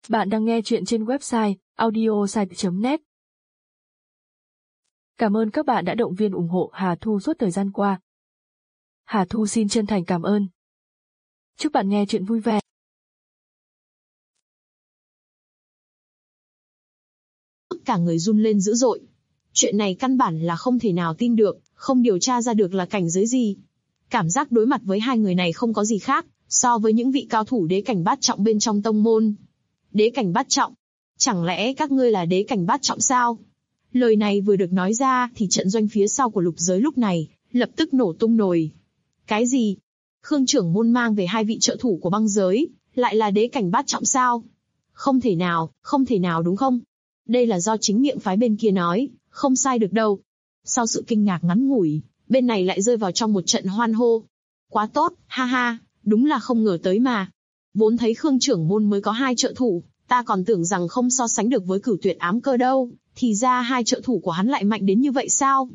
Bạn đang nghe chuyện trên website audiosite.net. Cảm ơn các bạn đã động viên ủng hộ Hà Thu suốt thời gian qua. Hà Thu xin chân thành cảm ơn. Chúc bạn nghe chuyện vui vẻ. Cả người run lên dữ dội. Chuyện này căn bản là không thể nào tin được, không điều tra ra được là cảnh giới gì. Cảm giác đối mặt với hai người này không có gì khác so với những vị cao thủ đế cảnh bát trọng bên trong tông môn. Đế cảnh bát trọng? Chẳng lẽ các ngươi là đế cảnh bát trọng sao? Lời này vừa được nói ra thì trận doanh phía sau của lục giới lúc này lập tức nổ tung nồi. Cái gì? Khương trưởng môn mang về hai vị trợ thủ của băng giới, lại là đế cảnh bát trọng sao? Không thể nào đúng không? Đây là do chính miệng phái bên kia nói, không sai được đâu. Sau sự kinh ngạc ngắn ngủi, bên này lại rơi vào trong một trận hoan hô. Quá tốt, ha ha, đúng là không ngờ tới mà. Vốn thấy Khương trưởng môn mới có hai trợ thủ, ta còn tưởng rằng không so sánh được với Cửu Tuyệt Ám Cơ đâu, thì ra hai trợ thủ của hắn lại mạnh đến như vậy sao?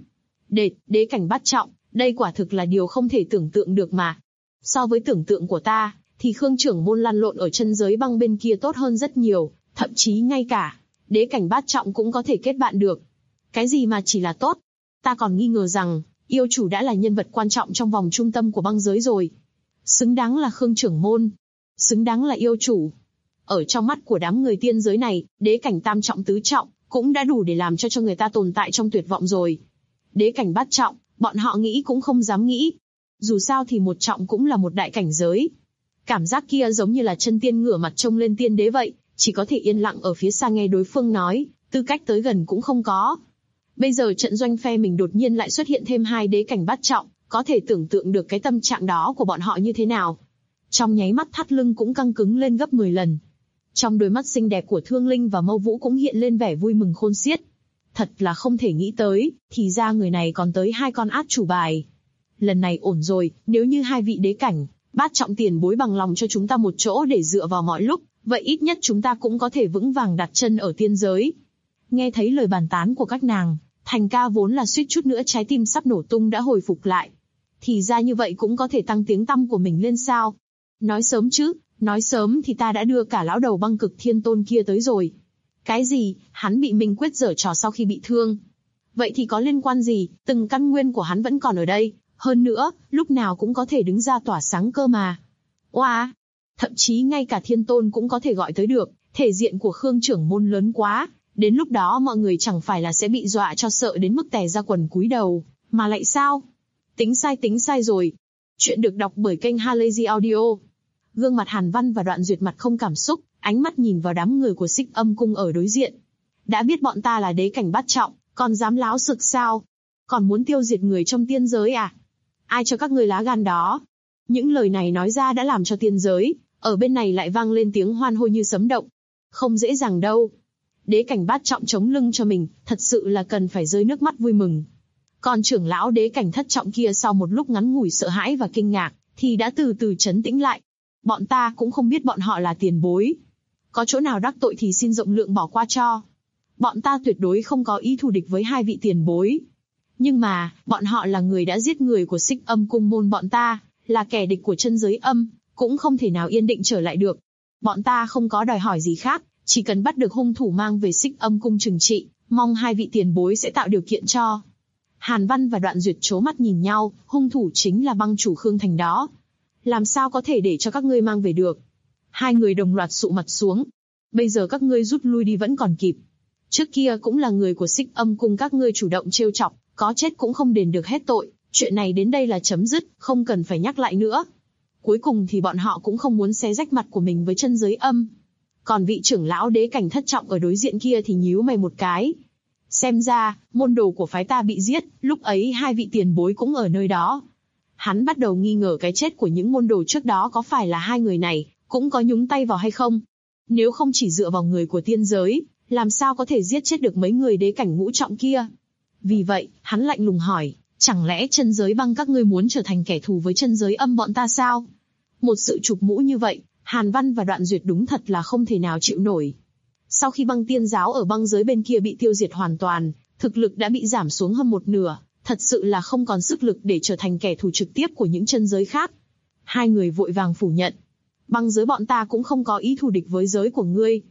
Đế cảnh bát trọng, đây quả thực là điều không thể tưởng tượng được mà. So với tưởng tượng của ta, thì Khương trưởng môn lăn lộn ở chân giới băng bên kia tốt hơn rất nhiều, thậm chí ngay cả đế cảnh bát trọng cũng có thể kết bạn được. Cái gì mà chỉ là tốt? Ta còn nghi ngờ rằng yêu chủ đã là nhân vật quan trọng trong vòng trung tâm của băng giới rồi. Xứng đáng là Khương trưởng môn, xứng đáng là yêu chủ. Ở trong mắt của đám người tiên giới này, đế cảnh tam trọng tứ trọng cũng đã đủ để làm cho người ta tồn tại trong tuyệt vọng rồi. Đế cảnh bát trọng, bọn họ nghĩ cũng không dám nghĩ. Dù sao thì một trọng cũng là một đại cảnh giới. Cảm giác kia giống như là chân tiên ngửa mặt trông lên tiên đế vậy, chỉ có thể yên lặng ở phía xa nghe đối phương nói, tư cách tới gần cũng không có. Bây giờ trận doanh phe mình đột nhiên lại xuất hiện thêm hai đế cảnh bát trọng, có thể tưởng tượng được cái tâm trạng đó của bọn họ như thế nào. Trong nháy mắt thắt lưng cũng căng cứng lên gấp 10 lần. Trong đôi mắt xinh đẹp của Thương Linh và Mâu Vũ cũng hiện lên vẻ vui mừng khôn xiết. Thật là không thể nghĩ tới, thì ra người này còn tới hai con át chủ bài. Lần này ổn rồi, nếu như hai vị đế cảnh bát trọng tiền bối bằng lòng cho chúng ta một chỗ để dựa vào mọi lúc, vậy ít nhất chúng ta cũng có thể vững vàng đặt chân ở tiên giới. Nghe thấy lời bàn tán của các nàng, Thành Ca vốn là suýt chút nữa trái tim sắp nổ tung đã hồi phục lại. Thì ra như vậy cũng có thể tăng tiếng tăm của mình lên sao? Nói sớm chứ, nói sớm thì ta đã đưa cả lão đầu băng cực thiên tôn kia tới rồi. Cái gì, hắn bị Minh Quyết giở trò sau khi bị thương? Vậy thì có liên quan gì, từng căn nguyên của hắn vẫn còn ở đây, hơn nữa, lúc nào cũng có thể đứng ra tỏa sáng cơ mà. Oa! Thậm chí ngay cả thiên tôn cũng có thể gọi tới được, thể diện của Khương trưởng môn lớn quá, đến lúc đó mọi người chẳng phải là sẽ bị dọa cho sợ đến mức tè ra quần cúi đầu, mà lại sao? Tính sai rồi. Chuyện được đọc bởi kênh Halazy Audio. Gương mặt Hàn Văn và Đoạn Duyệt mặt không cảm xúc, ánh mắt nhìn vào đám người của Xích Âm Cung ở đối diện. Đã biết bọn ta là đế cảnh bát trọng, còn dám láo sực sao? Còn muốn tiêu diệt người trong tiên giới à? Ai cho các ngươi lá gan đó? Những lời này nói ra đã làm cho tiên giới, ở bên này lại vang lên tiếng hoan hô như sấm động. Không dễ dàng đâu. Đế cảnh bát trọng chống lưng cho mình, thật sự là cần phải rơi nước mắt vui mừng. Còn trưởng lão đế cảnh thất trọng kia sau một lúc ngắn ngủi sợ hãi và kinh ngạc, thì đã từ từ trấn tĩnh lại. Bọn ta cũng không biết bọn họ là tiền bối. Có chỗ nào đắc tội thì xin rộng lượng bỏ qua cho. Bọn ta tuyệt đối không có ý thù địch với hai vị tiền bối. Nhưng mà, bọn họ là người đã giết người của Xích Âm Cung môn bọn ta, là kẻ địch của chân giới âm, cũng không thể nào yên định trở lại được. Bọn ta không có đòi hỏi gì khác, chỉ cần bắt được hung thủ mang về Xích Âm Cung trừng trị, mong hai vị tiền bối sẽ tạo điều kiện cho. Hàn Văn và Đoạn Duyệt trố mắt nhìn nhau, hung thủ chính là băng chủ Khương Thành đó. Làm sao có thể để cho các ngươi mang về được? Hai người đồng loạt sụ mặt xuống. Bây giờ các ngươi rút lui đi vẫn còn kịp. Trước kia cũng là người của Xích Âm Cung các ngươi chủ động trêu chọc, có chết cũng không đền được hết tội. Chuyện này đến đây là chấm dứt, không cần phải nhắc lại nữa. Cuối cùng thì bọn họ cũng không muốn xé rách mặt của mình với chân giới âm. Còn vị trưởng lão đế cảnh thất trọng ở đối diện kia thì nhíu mày một cái. Xem ra, môn đồ của phái ta bị giết, lúc ấy hai vị tiền bối cũng ở nơi đó. Hắn bắt đầu nghi ngờ cái chết của những môn đồ trước đó có phải là hai người này, cũng có nhúng tay vào hay không. Nếu không chỉ dựa vào người của tiên giới, làm sao có thể giết chết được mấy người đế cảnh ngũ trọng kia. Vì vậy, hắn lạnh lùng hỏi, chẳng lẽ chân giới băng các ngươi muốn trở thành kẻ thù với chân giới âm bọn ta sao? Một sự chụp mũ như vậy, Hàn Văn và Đoạn Duyệt đúng thật là không thể nào chịu nổi. Sau khi băng tiên giáo ở băng giới bên kia bị tiêu diệt hoàn toàn, thực lực đã bị giảm xuống hơn một nửa, thật sự là không còn sức lực để trở thành kẻ thù trực tiếp của những chân giới khác. Hai người vội vàng phủ nhận. Băng giới bọn ta cũng không có ý thù địch với giới của ngươi.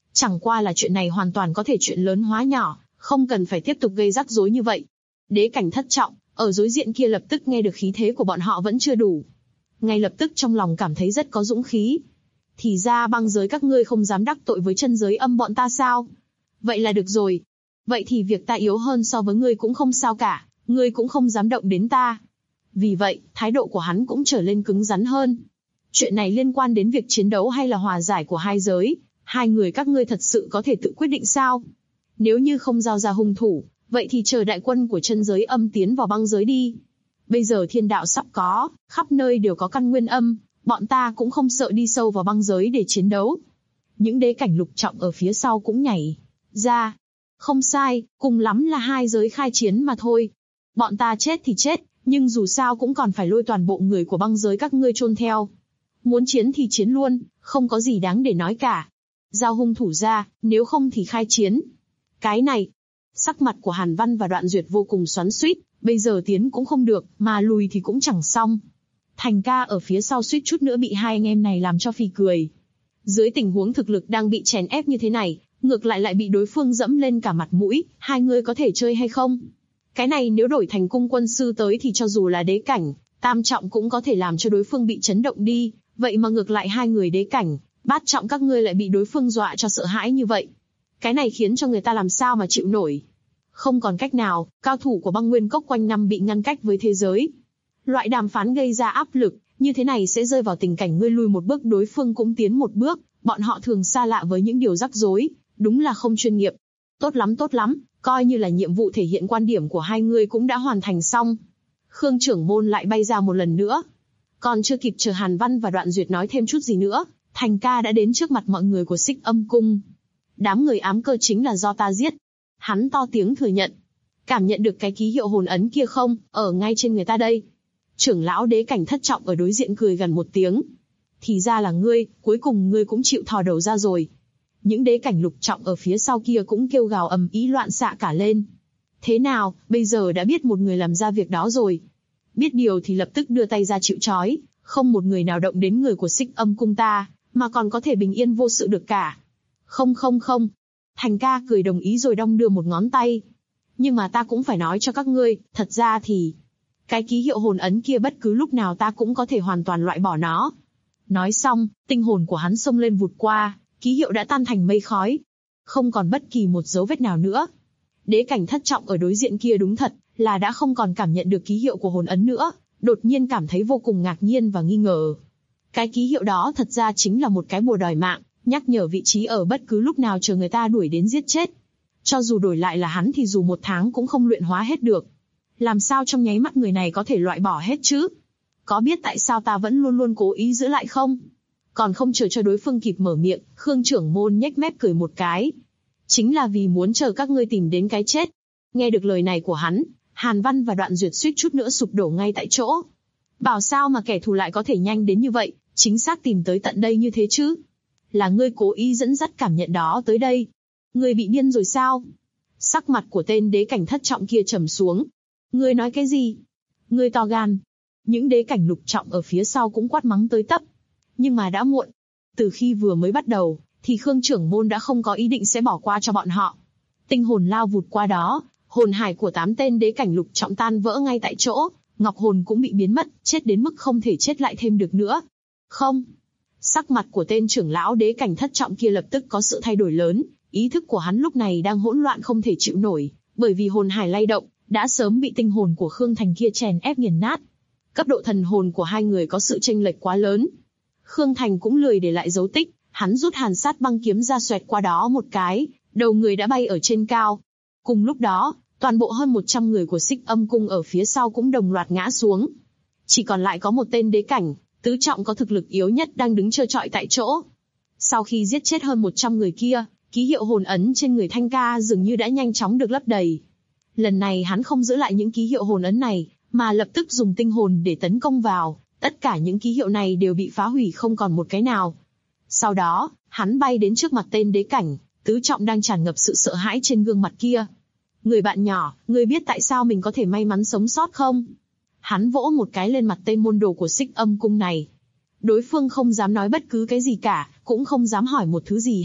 Chẳng qua là chuyện này hoàn toàn có thể chuyện lớn hóa nhỏ, không cần phải tiếp tục gây rắc rối như vậy. Đế cảnh thất trọng, ở đối diện kia lập tức nghe được khí thế của bọn họ vẫn chưa đủ. Ngay lập tức trong lòng cảm thấy rất có dũng khí. Thì ra băng giới các ngươi không dám đắc tội với chân giới âm bọn ta sao? Vậy là được rồi. Vậy thì việc ta yếu hơn so với ngươi cũng không sao cả, ngươi cũng không dám động đến ta. Vì vậy, thái độ của hắn cũng trở lên cứng rắn hơn. Chuyện này liên quan đến việc chiến đấu hay là hòa giải của hai giới, hai người các ngươi thật sự có thể tự quyết định sao? Nếu như không giao ra hung thủ, vậy thì chờ đại quân của chân giới âm tiến vào băng giới đi. Bây giờ thiên đạo sắp có, khắp nơi đều có căn nguyên âm, bọn ta cũng không sợ đi sâu vào băng giới để chiến đấu. Những đế cảnh lục trọng ở phía sau cũng nhảy ra. Không sai, cùng lắm là hai giới khai chiến mà thôi. Bọn ta chết thì chết, nhưng dù sao cũng còn phải lôi toàn bộ người của băng giới các ngươi chôn theo. Muốn chiến thì chiến luôn, không có gì đáng để nói cả. Giao hung thủ ra, nếu không thì khai chiến. Cái này, sắc mặt của Hàn Văn và Đoạn Duyệt vô cùng xoắn xuýt, bây giờ tiến cũng không được, mà lùi thì cũng chẳng xong. Thành ca ở phía sau suýt chút nữa bị hai anh em này làm cho phì cười. Dưới tình huống thực lực đang bị chèn ép như thế này, ngược lại bị đối phương dẫm lên cả mặt mũi, hai người có thể chơi hay không? Cái này nếu đổi thành cung quân sư tới thì cho dù là đế cảnh, tam trọng cũng có thể làm cho đối phương bị chấn động đi, vậy mà ngược lại hai người đế cảnh, bát trọng các ngươi lại bị đối phương dọa cho sợ hãi như vậy. Cái này khiến cho người ta làm sao mà chịu nổi. Không còn cách nào, cao thủ của băng nguyên cốc quanh năm bị ngăn cách với thế giới. Loại đàm phán gây ra áp lực, như thế này sẽ rơi vào tình cảnh ngươi lui một bước đối phương cũng tiến một bước, bọn họ thường xa lạ với những điều rắc rối, đúng là không chuyên nghiệp. Tốt lắm, coi như là nhiệm vụ thể hiện quan điểm của hai người cũng đã hoàn thành xong. Khương trưởng môn lại bay ra một lần nữa. Còn chưa kịp chờ Hàn Văn và Đoạn Duyệt nói thêm chút gì nữa, Thành ca đã đến trước mặt mọi người của Xích Âm Cung. Đám người ám cơ chính là do ta giết. Hắn to tiếng thừa nhận. Cảm nhận được cái ký hiệu hồn ấn kia không, ở ngay trên người ta đây. Trưởng lão đế cảnh thất trọng ở đối diện cười gần một tiếng. Thì ra là ngươi, cuối cùng ngươi cũng chịu thò đầu ra rồi. Những đế cảnh lục trọng ở phía sau kia cũng kêu gào ầm ĩ loạn xạ cả lên. Thế nào, bây giờ đã biết một người làm ra việc đó rồi. Biết điều thì lập tức đưa tay ra chịu trói, không một người nào động đến người của Xích Âm Cung ta, mà còn có thể bình yên vô sự được cả. Không. Thành ca cười đồng ý rồi đong đưa một ngón tay. Nhưng mà ta cũng phải nói cho các ngươi, thật ra thì cái ký hiệu hồn ấn kia bất cứ lúc nào ta cũng có thể hoàn toàn loại bỏ nó. Nói xong, tinh hồn của hắn xông lên vụt qua, ký hiệu đã tan thành mây khói. Không còn bất kỳ một dấu vết nào nữa. Đế cảnh thất trọng ở đối diện kia đúng thật là đã không còn cảm nhận được ký hiệu của hồn ấn nữa, đột nhiên cảm thấy vô cùng ngạc nhiên và nghi ngờ. Cái ký hiệu đó thật ra chính là một cái bùa đòi mạng, nhắc nhở vị trí ở bất cứ lúc nào chờ người ta đuổi đến giết chết. Cho dù đổi lại là hắn thì dù 1 tháng cũng không luyện hóa hết được. Làm sao trong nháy mắt người này có thể loại bỏ hết chứ? Có biết tại sao ta vẫn luôn luôn cố ý giữ lại không? Còn không chờ cho đối phương kịp mở miệng, Khương trưởng môn nhếch mép cười một cái. Chính là vì muốn chờ các ngươi tìm đến cái chết. Nghe được lời này của hắn, Hàn Văn và Đoạn Duyệt suýt chút nữa sụp đổ ngay tại chỗ. Bảo sao mà kẻ thù lại có thể nhanh đến như vậy, chính xác tìm tới tận đây như thế chứ? Là ngươi cố ý dẫn dắt cảm nhận đó tới đây. Ngươi bị điên rồi sao? Sắc mặt của tên đế cảnh thất trọng kia trầm xuống. Ngươi nói cái gì? Ngươi to gan. Những đế cảnh lục trọng ở phía sau cũng quát mắng tới tấp. Nhưng mà đã muộn. Từ khi vừa mới bắt đầu, thì Khương trưởng môn đã không có ý định sẽ bỏ qua cho bọn họ. Tinh hồn lao vụt qua đó, hồn hải của 8 tên đế cảnh lục trọng tan vỡ ngay tại chỗ, ngọc hồn cũng bị biến mất, chết đến mức không thể chết lại thêm được nữa. Không. Sắc mặt của tên trưởng lão đế cảnh thất trọng kia lập tức có sự thay đổi lớn, ý thức của hắn lúc này đang hỗn loạn không thể chịu nổi, bởi vì hồn hải lay động, đã sớm bị tinh hồn của Khương Thành kia chèn ép nghiền nát. Cấp độ thần hồn của hai người có sự chênh lệch quá lớn. Khương Thành cũng lười để lại dấu tích, hắn rút hàn sát băng kiếm ra xoẹt qua đó một cái, đầu người đã bay ở trên cao. Cùng lúc đó, toàn bộ hơn 100 người của Xích Âm Cung ở phía sau cũng đồng loạt ngã xuống. Chỉ còn lại có một tên đế cảnh, tứ trọng có thực lực yếu nhất đang đứng trơ trọi tại chỗ. Sau khi giết chết hơn 100 người kia, ký hiệu hồn ấn trên người Thanh ca dường như đã nhanh chóng được lấp đầy. Lần này hắn không giữ lại những ký hiệu hồn ấn này, mà lập tức dùng tinh hồn để tấn công vào, tất cả những ký hiệu này đều bị phá hủy không còn một cái nào. Sau đó, hắn bay đến trước mặt tên đế cảnh, tứ trọng đang tràn ngập sự sợ hãi trên gương mặt kia. Người bạn nhỏ, ngươi biết tại sao mình có thể may mắn sống sót không? Hắn vỗ một cái lên mặt tên môn đồ của Xích Âm Cung này. Đối phương không dám nói bất cứ cái gì cả, cũng không dám hỏi một thứ gì hết,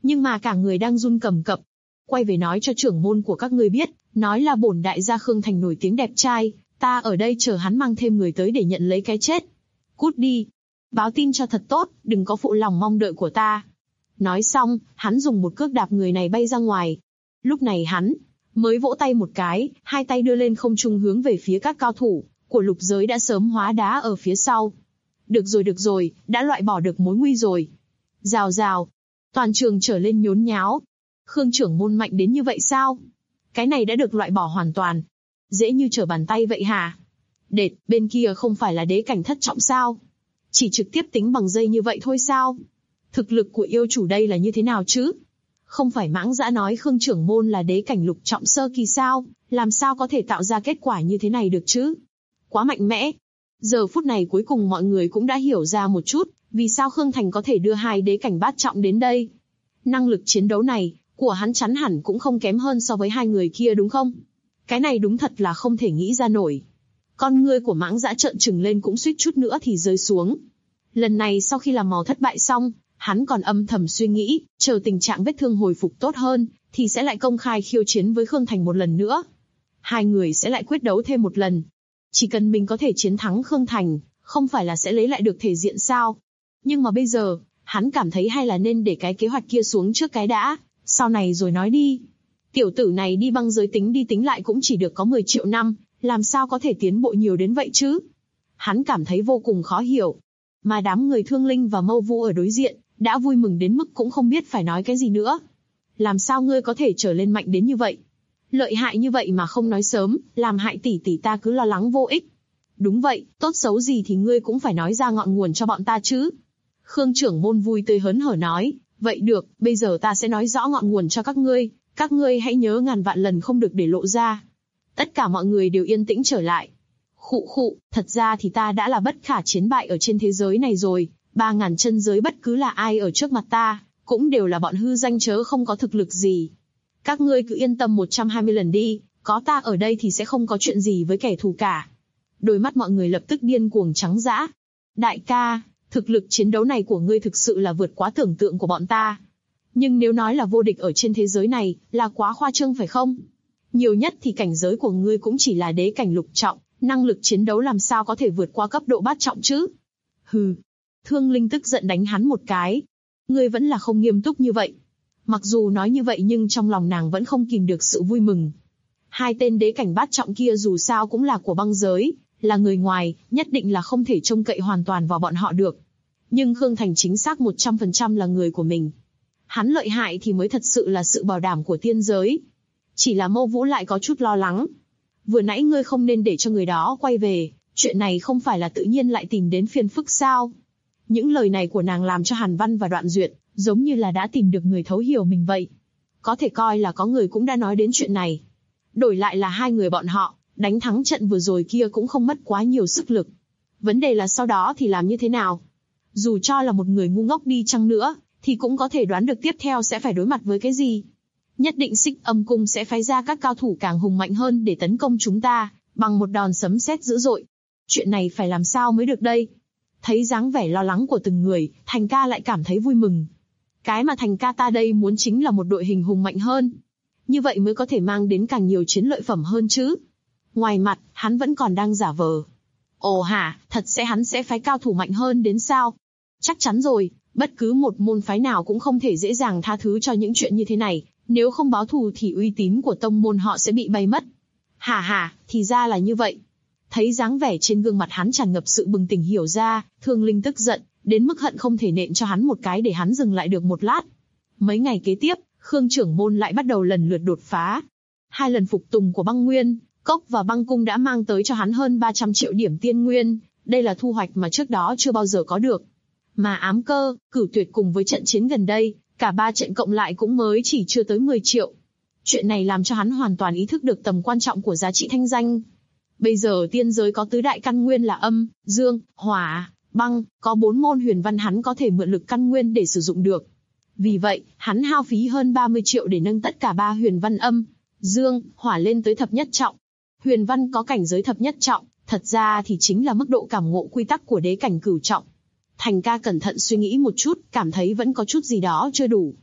Nhưng mà cả người đang run cầm cập. Quay về nói cho trưởng môn của các ngươi biết, nói là bổn đại gia Khương Thành nổi tiếng đẹp trai, ta ở đây chờ hắn mang thêm người tới để nhận lấy cái chết. Cút đi. Báo tin cho thật tốt, đừng có phụ lòng mong đợi của ta. Nói xong, hắn dùng một cước đạp người này bay ra ngoài. Lúc này hắn mới vỗ tay một cái, hai tay đưa lên không trung hướng về phía các cao thủ của lục giới đã sớm hóa đá ở phía sau. Được rồi, đã loại bỏ được mối nguy rồi. Rào rào, toàn trường trở lên nhốn nháo. Khương trưởng môn mạnh đến như vậy sao? Cái này đã được loại bỏ hoàn toàn. Dễ như trở bàn tay vậy hả? Đệt, bên kia không phải là đế cảnh thất trọng sao? Chỉ trực tiếp tính bằng giây như vậy thôi sao? Thực lực của yêu chủ đây là như thế nào chứ? Không phải Mãng Dã nói Khương trưởng môn là đế cảnh lục trọng sơ kỳ sao? Làm sao có thể tạo ra kết quả như thế này được chứ? Quá mạnh mẽ. Giờ phút này cuối cùng mọi người cũng đã hiểu ra một chút, vì sao Khương Thành có thể đưa hai đế cảnh bát trọng đến đây. Năng lực chiến đấu này, của hắn chắn hẳn cũng không kém hơn so với hai người kia đúng không? Cái này đúng thật là không thể nghĩ ra nổi. Con ngươi của Mãng Dã trợn trừng lên cũng suýt chút nữa thì rơi xuống. Lần này sau khi làm màu thất bại xong, hắn còn âm thầm suy nghĩ, chờ tình trạng vết thương hồi phục tốt hơn, thì sẽ lại công khai khiêu chiến với Khương Thành một lần nữa. Hai người sẽ lại quyết đấu thêm một lần. Chỉ cần mình có thể chiến thắng Khương Thành, không phải là sẽ lấy lại được thể diện sao? Nhưng mà bây giờ, hắn cảm thấy hay là nên để cái kế hoạch kia xuống trước cái đã, sau này rồi nói đi. Tiểu tử này đi băng giới tính đi tính lại cũng chỉ được có 10 triệu năm, làm sao có thể tiến bộ nhiều đến vậy chứ? Hắn cảm thấy vô cùng khó hiểu. Mà đám người Thương Linh và Mâu Vũ ở đối diện, đã vui mừng đến mức cũng không biết phải nói cái gì nữa. Làm sao ngươi có thể trở lên mạnh đến như vậy? Lợi hại như vậy mà không nói sớm, làm hại tỷ tỷ ta cứ lo lắng vô ích. Đúng vậy, tốt xấu gì thì ngươi cũng phải nói ra ngọn nguồn cho bọn ta chứ. Khương trưởng môn vui tươi hớn hở nói, vậy được, bây giờ ta sẽ nói rõ ngọn nguồn cho các ngươi hãy nhớ ngàn vạn lần không được để lộ ra. Tất cả mọi người đều yên tĩnh trở lại. Khụ, thật ra thì ta đã là bất khả chiến bại ở trên thế giới này rồi, 3000 chân giới bất cứ là ai ở trước mặt ta, cũng đều là bọn hư danh chớ không có thực lực gì. Các ngươi cứ yên tâm 120 lần đi, có ta ở đây thì sẽ không có chuyện gì với kẻ thù cả. Đôi mắt mọi người lập tức điên cuồng trắng dã. Đại ca, thực lực chiến đấu này của ngươi thực sự là vượt quá tưởng tượng của bọn ta. Nhưng nếu nói là vô địch ở trên thế giới này, là quá khoa trương phải không? Nhiều nhất thì cảnh giới của ngươi cũng chỉ là đế cảnh lục trọng, năng lực chiến đấu làm sao có thể vượt qua cấp độ bát trọng chứ? Hừ. Thương Linh tức giận đánh hắn một cái. Ngươi vẫn là không nghiêm túc như vậy. Mặc dù nói như vậy nhưng trong lòng nàng vẫn không kìm được sự vui mừng. Hai tên đế cảnh bát trọng kia dù sao cũng là của băng giới, là người ngoài, nhất định là không thể trông cậy hoàn toàn vào bọn họ được. Nhưng Khương Thành chính xác 100% là người của mình. Hắn lợi hại thì mới thật sự là sự bảo đảm của tiên giới. Chỉ là Mâu Vũ lại có chút lo lắng. Vừa nãy ngươi không nên để cho người đó quay về, chuyện này không phải là tự nhiên lại tìm đến phiền phức sao? Những lời này của nàng làm cho Hàn Văn và Đoạn Duyệt, giống như là đã tìm được người thấu hiểu mình vậy. Có thể coi là có người cũng đã nói đến chuyện này. Đổi lại là hai người bọn họ, đánh thắng trận vừa rồi kia cũng không mất quá nhiều sức lực. Vấn đề là sau đó thì làm như thế nào? Dù cho là một người ngu ngốc đi chăng nữa, thì cũng có thể đoán được tiếp theo sẽ phải đối mặt với cái gì. Nhất định Xích Âm Cung sẽ phái ra các cao thủ càng hùng mạnh hơn để tấn công chúng ta, bằng một đòn sấm sét dữ dội. Chuyện này phải làm sao mới được đây? Thấy dáng vẻ lo lắng của từng người, Thành ca lại cảm thấy vui mừng. Cái mà Thành ca ta đây muốn chính là một đội hình hùng mạnh hơn. Như vậy mới có thể mang đến càng nhiều chiến lợi phẩm hơn chứ. Ngoài mặt, hắn vẫn còn đang giả vờ. Ồ hả, thật sẽ hắn sẽ phái cao thủ mạnh hơn đến sao? Chắc chắn rồi, bất cứ một môn phái nào cũng không thể dễ dàng tha thứ cho những chuyện như thế này. Nếu không báo thù thì uy tín của tông môn họ sẽ bị bay mất. Hả, thì ra là như vậy. Thấy dáng vẻ trên gương mặt hắn tràn ngập sự bừng tỉnh hiểu ra, Thương Linh tức giận, đến mức hận không thể nện cho hắn một cái để hắn dừng lại được một lát. Mấy ngày kế tiếp, Khương trưởng môn lại bắt đầu lần lượt đột phá. 2 lần phục tùng của băng nguyên, cốc và băng cung đã mang tới cho hắn hơn 300 triệu điểm tiên nguyên, đây là thu hoạch mà trước đó chưa bao giờ có được. Mà ám cơ, cửu tuyệt cùng với trận chiến gần đây, cả 3 trận cộng lại cũng mới chỉ chưa tới 10 triệu. Chuyện này làm cho hắn hoàn toàn ý thức được tầm quan trọng của giá trị thanh danh. Bây giờ tiên giới có tứ đại căn nguyên là âm, dương, hỏa, băng, có 4 môn huyền văn hắn có thể mượn lực căn nguyên để sử dụng được. Vì vậy, hắn hao phí hơn 30 triệu để nâng tất cả 3 huyền văn âm, dương, hỏa lên tới thập nhất trọng. Huyền văn có cảnh giới thập nhất trọng, thật ra thì chính là mức độ cảm ngộ quy tắc của đế cảnh cửu trọng. Thành ca cẩn thận suy nghĩ một chút, cảm thấy vẫn có chút gì đó chưa đủ.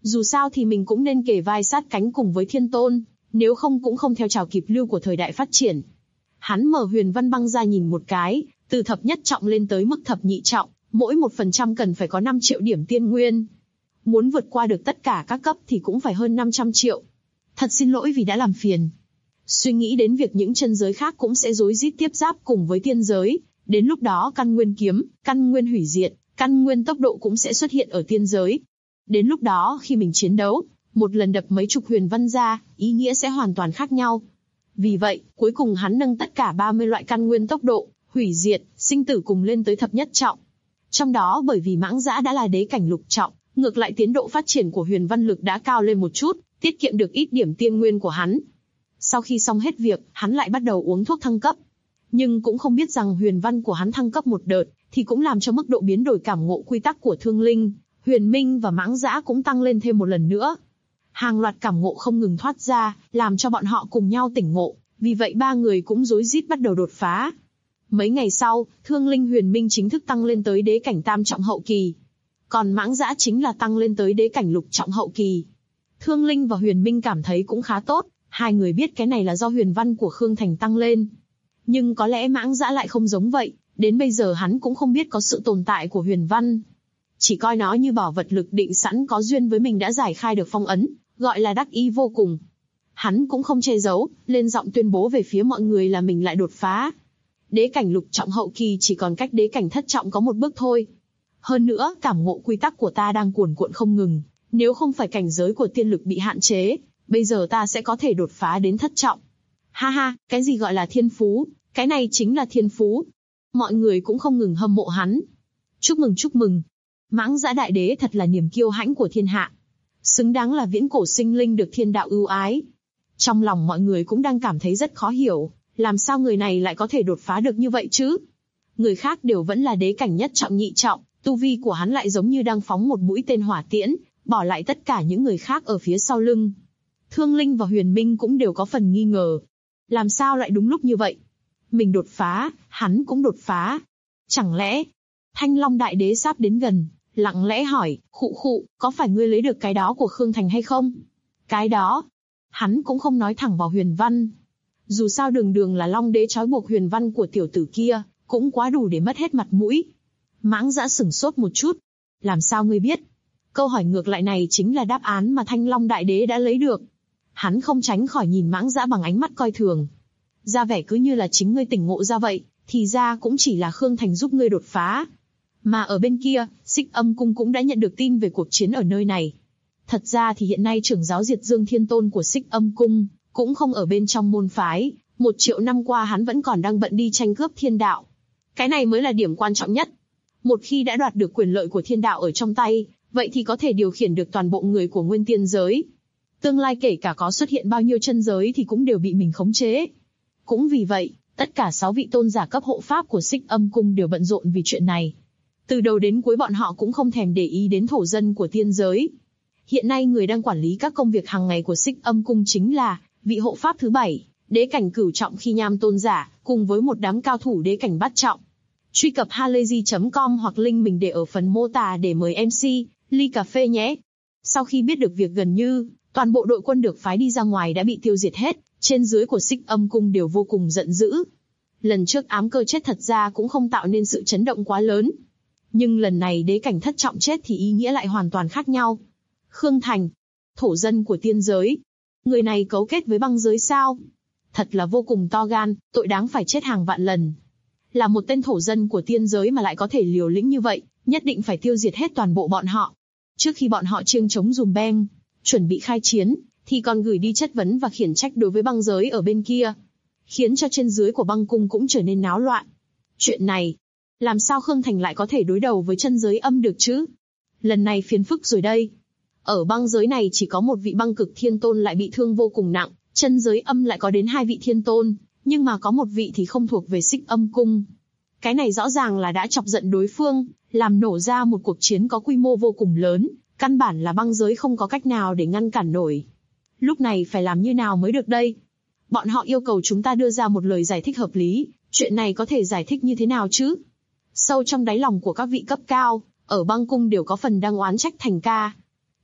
Dù sao thì mình cũng nên kề vai sát cánh cùng với thiên tôn, nếu không cũng không theo trào kịp lưu của thời đại phát triển. Hắn mở huyền văn băng ra nhìn một cái, từ thập nhất trọng lên tới mức thập nhị trọng, mỗi 1% cần phải có 5 triệu điểm tiên nguyên. Muốn vượt qua được tất cả các cấp thì cũng phải hơn 500 triệu. Thật xin lỗi vì đã làm phiền. Suy nghĩ đến việc những chân giới khác cũng sẽ rối rít tiếp giáp cùng với tiên giới, đến lúc đó căn nguyên kiếm, căn nguyên hủy diệt, căn nguyên tốc độ cũng sẽ xuất hiện ở tiên giới. Đến lúc đó khi mình chiến đấu, một lần đập mấy chục huyền văn ra, ý nghĩa sẽ hoàn toàn khác nhau. Vì vậy, cuối cùng hắn nâng tất cả 30 loại căn nguyên tốc độ, hủy diệt, sinh tử cùng lên tới thập nhất trọng. Trong đó bởi vì Mãng Dã đã là đế cảnh lục trọng, ngược lại tiến độ phát triển của huyền văn lực đã cao lên một chút, tiết kiệm được ít điểm tiên nguyên của hắn. Sau khi xong hết việc, hắn lại bắt đầu uống thuốc thăng cấp. Nhưng cũng không biết rằng huyền văn của hắn thăng cấp một đợt, thì cũng làm cho mức độ biến đổi cảm ngộ quy tắc của Thương Linh, Huyền Minh và Mãng Dã cũng tăng lên thêm một lần nữa. Hàng loạt cảm ngộ không ngừng thoát ra, làm cho bọn họ cùng nhau tỉnh ngộ, vì vậy ba người cũng rối rít bắt đầu đột phá. Mấy ngày sau, Thương Linh Huyền Minh chính thức tăng lên tới đế cảnh tam trọng hậu kỳ. Còn Mãng Dã chính là tăng lên tới đế cảnh lục trọng hậu kỳ. Thương Linh và Huyền Minh cảm thấy cũng khá tốt, hai người biết cái này là do huyền văn của Khương Thành tăng lên. Nhưng có lẽ Mãng Dã lại không giống vậy, đến bây giờ hắn cũng không biết có sự tồn tại của huyền văn. Chỉ coi nó như bảo vật lực định sẵn có duyên với mình đã giải khai được phong ấn, gọi là đắc ý vô cùng. Hắn cũng không che giấu, lên giọng tuyên bố về phía mọi người là mình lại đột phá. Đế cảnh lục trọng hậu kỳ chỉ còn cách đế cảnh thất trọng có một bước thôi. Hơn nữa, cảm ngộ quy tắc của ta đang cuồn cuộn không ngừng, nếu không phải cảnh giới của tiên lực bị hạn chế, bây giờ ta sẽ có thể đột phá đến thất trọng. Ha ha, cái gì gọi là thiên phú, cái này chính là thiên phú. Mọi người cũng không ngừng hâm mộ hắn. Chúc mừng chúc mừng. Mãng Dã đại đế thật là niềm kiêu hãnh của thiên hạ. Xứng đáng là viễn cổ sinh linh được thiên đạo ưu ái. Trong lòng mọi người cũng đang cảm thấy rất khó hiểu, làm sao người này lại có thể đột phá được như vậy chứ? Người khác đều vẫn là đế cảnh nhất trọng nhị trọng, tu vi của hắn lại giống như đang phóng một mũi tên hỏa tiễn, bỏ lại tất cả những người khác ở phía sau lưng. Thương Linh và Huyền Minh cũng đều có phần nghi ngờ. Làm sao lại đúng lúc như vậy? Mình đột phá, hắn cũng đột phá. Chẳng lẽ... Thanh Long đại đế sắp đến gần, lặng lẽ hỏi, khụ, có phải ngươi lấy được cái đó của Khương Thành hay không? Cái đó... Hắn cũng không nói thẳng vào huyền văn. Dù sao đường là Long đế trói buộc huyền văn của tiểu tử kia, cũng quá đủ để mất hết mặt mũi. Mãng Dã sửng sốt một chút. Làm sao ngươi biết? Câu hỏi ngược lại này chính là đáp án mà Thanh Long đại đế đã lấy được. Hắn không tránh khỏi nhìn Mãng Dã bằng ánh mắt coi thường. Ra vẻ cứ như là chính ngươi tỉnh ngộ ra vậy, thì ra cũng chỉ là Khương Thành giúp ngươi đột phá. Mà ở bên kia, Xích Âm Cung cũng đã nhận được tin về cuộc chiến ở nơi này. Thật ra thì hiện nay trưởng giáo Diệt Dương Thiên Tôn của Xích Âm Cung cũng không ở bên trong môn phái, 1 triệu năm qua hắn vẫn còn đang bận đi tranh cướp thiên đạo. Cái này mới là điểm quan trọng nhất. Một khi đã đoạt được quyền lợi của thiên đạo ở trong tay, vậy thì có thể điều khiển được toàn bộ người của nguyên tiên giới. Tương lai kể cả có xuất hiện bao nhiêu chân giới thì cũng đều bị mình khống chế. Cũng vì vậy, tất cả 6 vị tôn giả cấp hộ pháp của Xích Âm Cung đều bận rộn vì chuyện này. Từ đầu đến cuối bọn họ cũng không thèm để ý đến thổ dân của tiên giới. Hiện nay người đang quản lý các công việc hàng ngày của Xích Âm Cung chính là vị hộ pháp thứ 7, đế cảnh cửu trọng Khi Nham tôn giả, cùng với một đám cao thủ đế cảnh bát trọng. Truy cập halayzi.com hoặc link mình để ở phần mô tả để mời MC ly cà phê nhé. Sau khi biết được việc gần như toàn bộ đội quân được phái đi ra ngoài đã bị tiêu diệt hết, trên dưới của Xích Âm Cung đều vô cùng giận dữ. Lần trước ám cơ chết thật ra cũng không tạo nên sự chấn động quá lớn. Nhưng lần này đế cảnh thất trọng chết thì ý nghĩa lại hoàn toàn khác nhau. Khương Thành, thổ dân của tiên giới. Người này cấu kết với băng giới sao? Thật là vô cùng to gan, tội đáng phải chết hàng vạn lần. Là một tên thổ dân của tiên giới mà lại có thể liều lĩnh như vậy, nhất định phải tiêu diệt hết toàn bộ bọn họ. Trước khi bọn họ chiêng chống dùm beng, chuẩn bị khai chiến, thì còn gửi đi chất vấn và khiển trách đối với băng giới ở bên kia. Khiến cho trên dưới của băng cung cũng trở nên náo loạn. Chuyện này, làm sao Khương Thành lại có thể đối đầu với chân giới âm được chứ? Lần này phiền phức rồi đây. Ở băng giới này chỉ có một vị băng cực thiên tôn lại bị thương vô cùng nặng, chân giới âm lại có đến 2 vị thiên tôn, nhưng mà có một vị thì không thuộc về Xích Âm Cung. Cái này rõ ràng là đã chọc giận đối phương, làm nổ ra một cuộc chiến có quy mô vô cùng lớn, căn bản là băng giới không có cách nào để ngăn cản nổi. Lúc này phải làm như nào mới được đây? Bọn họ yêu cầu chúng ta đưa ra một lời giải thích hợp lý, chuyện này có thể giải thích như thế nào chứ? Sâu trong đáy lòng của các vị cấp cao, ở băng cung đều có phần đang oán trách Thành ca.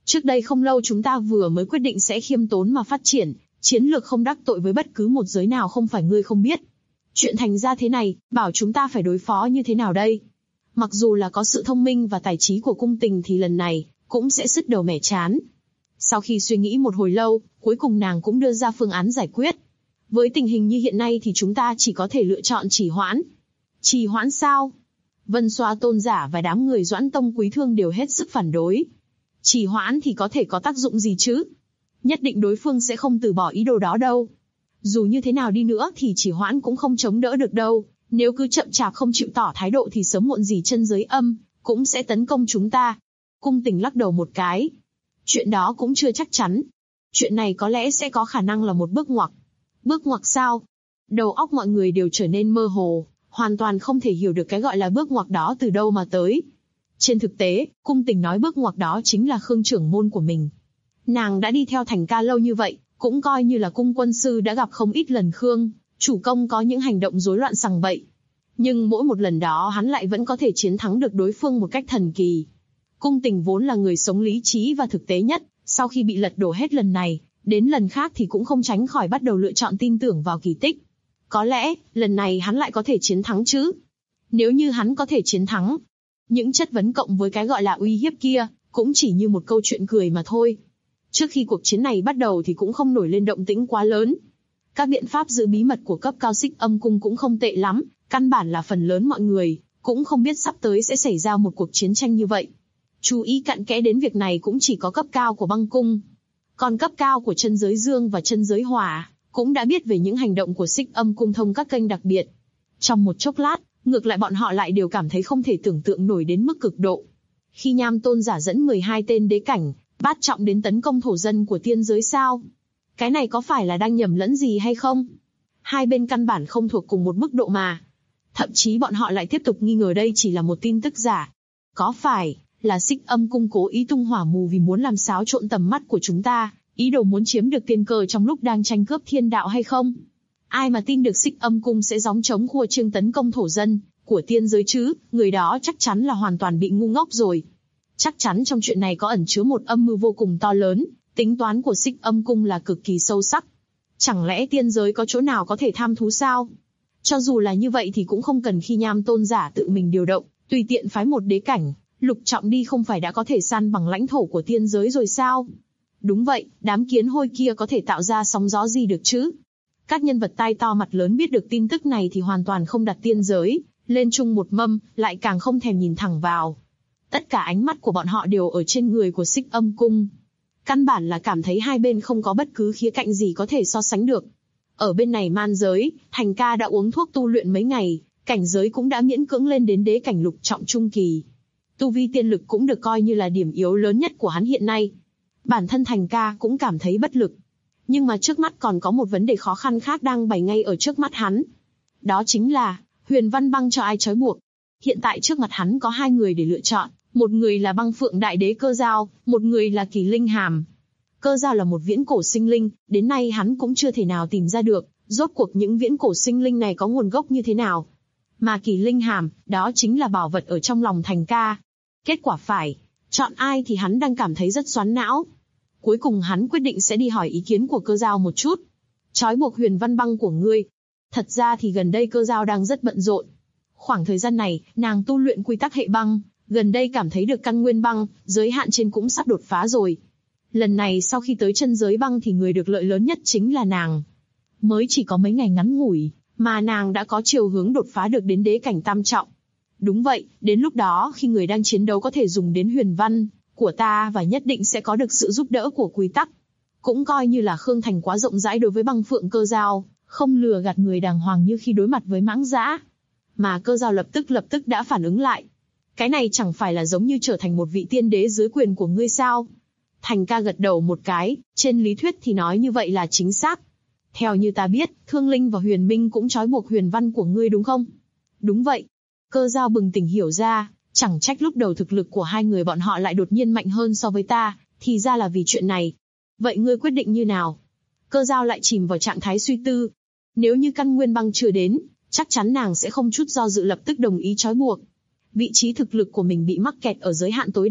Trước đây không lâu chúng ta vừa mới quyết định sẽ khiêm tốn mà phát triển, chiến lược không đắc tội với bất cứ một giới nào, không phải ngươi không biết. Chuyện thành ra thế này, bảo chúng ta phải đối phó như thế nào đây? Mặc dù là có sự thông minh và tài trí của cung tình thì lần này, cũng sẽ sứt đầu mẻ trán. Sau khi suy nghĩ một hồi lâu, cuối cùng nàng cũng đưa ra phương án giải quyết. Với tình hình như hiện nay thì chúng ta chỉ có thể lựa chọn trì hoãn. Trì hoãn sao? Vân Xoa tôn giả và đám người Doãn Tông Quý Thương đều hết sức phản đối. Trì hoãn thì có thể có tác dụng gì chứ? Nhất định đối phương sẽ không từ bỏ ý đồ đó đâu. Dù như thế nào đi nữa thì trì hoãn cũng không chống đỡ được đâu. Nếu cứ chậm chạp không chịu tỏ thái độ thì sớm muộn gì chân giới âm cũng sẽ tấn công chúng ta. Cung Tình lắc đầu một cái. Chuyện đó cũng chưa chắc chắn. Chuyện này có lẽ sẽ có khả năng là một bước ngoặt. Bước ngoặt sao? Đầu óc mọi người đều trở nên mơ hồ, hoàn toàn không thể hiểu được cái gọi là bước ngoặt đó từ đâu mà tới. Trên thực tế, Cung Tình nói bước ngoặt đó chính là Khương trưởng môn của mình. Nàng đã đi theo Thành Ca lâu như vậy, cũng coi như là cung quân sư đã gặp không ít lần Khương chủ công có những hành động rối loạn sằng bậy. Nhưng mỗi một lần đó hắn lại vẫn có thể chiến thắng được đối phương một cách thần kỳ. Cung Tình vốn là người sống lý trí và thực tế nhất, sau khi bị lật đổ hết lần này, đến lần khác thì cũng không tránh khỏi bắt đầu lựa chọn tin tưởng vào kỳ tích. Có lẽ, lần này hắn lại có thể chiến thắng chứ. Nếu như hắn có thể chiến thắng, những chất vấn cộng với cái gọi là uy hiếp kia, cũng chỉ như một câu chuyện cười mà thôi. Trước khi cuộc chiến này bắt đầu thì cũng không nổi lên động tĩnh quá lớn. Các biện pháp giữ bí mật của cấp cao Xích Âm Cung cũng không tệ lắm, căn bản là phần lớn mọi người cũng không biết sắp tới sẽ xảy ra một cuộc chiến tranh như vậy. Chú ý cặn kẽ đến việc này cũng chỉ có cấp cao của Băng Cung. Còn cấp cao của chân giới Dương và chân giới Hỏa cũng đã biết về những hành động của Xích Âm Cung thông các kênh đặc biệt. Trong một chốc lát, ngược lại bọn họ lại đều cảm thấy không thể tưởng tượng nổi đến mức cực độ. Khi Nham Tôn giả dẫn 12 tên đế cảnh, bát trọng đến tấn công thổ dân của tiên giới sao? Cái này có phải là đang nhầm lẫn gì hay không? Hai bên căn bản không thuộc cùng một mức độ mà. Thậm chí bọn họ lại tiếp tục nghi ngờ đây chỉ là một tin tức giả. Có phải là Xích Âm Cung cố ý tung hỏa mù vì muốn làm xáo trộn tầm mắt của chúng ta, ý đồ muốn chiếm được tiên cơ trong lúc đang tranh cướp thiên đạo hay không? Ai mà tin được Xích Âm Cung sẽ gióng trống khua chiêng tấn công thổ dân của tiên giới chứ, người đó chắc chắn là hoàn toàn bị ngu ngốc rồi. Chắc chắn trong chuyện này có ẩn chứa một âm mưu vô cùng to lớn, tính toán của Xích Âm Cung là cực kỳ sâu sắc. Chẳng lẽ tiên giới có chỗ nào có thể tham thú sao? Cho dù là như vậy thì cũng không cần khi Nham Tôn giả tự mình điều động, tùy tiện phái một đế cảnh, lục trọng đi không phải đã có thể san bằng lãnh thổ của tiên giới rồi sao? Đúng vậy, đám kiến hôi kia có thể tạo ra sóng gió gì được chứ? Các nhân vật tai to mặt lớn biết được tin tức này thì hoàn toàn không đặt tiên giới lên chung một mâm, lại càng không thèm nhìn thẳng vào. Tất cả ánh mắt của bọn họ đều ở trên người của Xích Âm Cung. Căn bản là cảm thấy hai bên không có bất cứ khía cạnh gì có thể so sánh được. Ở bên này man giới, Thành Ca đã uống thuốc tu luyện mấy ngày, cảnh giới cũng đã miễn cưỡng lên đến đế cảnh lục trọng trung kỳ. Tu vi tiên lực cũng được coi như là điểm yếu lớn nhất của hắn hiện nay. Bản thân Thành Ca cũng cảm thấy bất lực. Nhưng mà trước mắt còn có một vấn đề khó khăn khác đang bày ngay ở trước mắt hắn. Đó chính là, Huyền Văn Băng cho ai trói buộc. Hiện tại trước mặt hắn có hai người để lựa chọn, một người là Băng Phượng Đại Đế Cơ Dao, một người là Kỳ Linh Hàm. Cơ Dao là một viễn cổ sinh linh, đến nay hắn cũng chưa thể nào tìm ra được, rốt cuộc những viễn cổ sinh linh này có nguồn gốc như thế nào. Mà Kỳ Linh Hàm, đó chính là bảo vật ở trong lòng Thành Ca. Kết quả phải, chọn ai thì hắn đang cảm thấy rất xoắn não. Cuối cùng hắn quyết định sẽ đi hỏi ý kiến của Cơ Dao một chút. Trói buộc Huyền Văn Băng của ngươi. Thật ra thì gần đây Cơ Dao đang rất bận rộn. Khoảng thời gian này, nàng tu luyện quy tắc hệ băng, gần đây cảm thấy được căn nguyên băng, giới hạn trên cũng sắp đột phá rồi. Lần này sau khi tới chân giới băng thì người được lợi lớn nhất chính là nàng. Mới chỉ có mấy ngày ngắn ngủi, mà nàng đã có chiều hướng đột phá được đến đế cảnh tam trọng. Đúng vậy, đến lúc đó khi người đang chiến đấu có thể dùng đến huyền văn của ta và nhất định sẽ có được sự giúp đỡ của quy tắc. Cũng coi như là Khương Thành quá rộng rãi đối với Băng Phượng Cơ Dao, không lừa gạt người đàng hoàng như khi đối mặt với mãng dã. Mà Cơ Dao lập tức đã phản ứng lại. Cái này chẳng phải là giống như trở thành một vị tiên đế dưới quyền của ngươi sao? Thành Ca gật đầu một cái, trên lý thuyết thì nói như vậy là chính xác. Theo như ta biết, Thương Linh và Huyền Minh cũng trói buộc huyền văn của ngươi đúng không? Đúng vậy. Cơ Dao bừng tỉnh hiểu ra, chẳng trách lúc đầu thực lực của hai người bọn họ lại đột nhiên mạnh hơn so với ta, thì ra là vì chuyện này. Vậy ngươi quyết định như nào? Cơ Dao lại chìm vào trạng thái suy tư. Nếu như căn nguyên băng chưa đến, chắc chắn nàng sẽ không chút do dự lập tức đồng ý trói buộc. Vị trí thực lực của mình bị mắc kẹt ở giới hạn tối đa,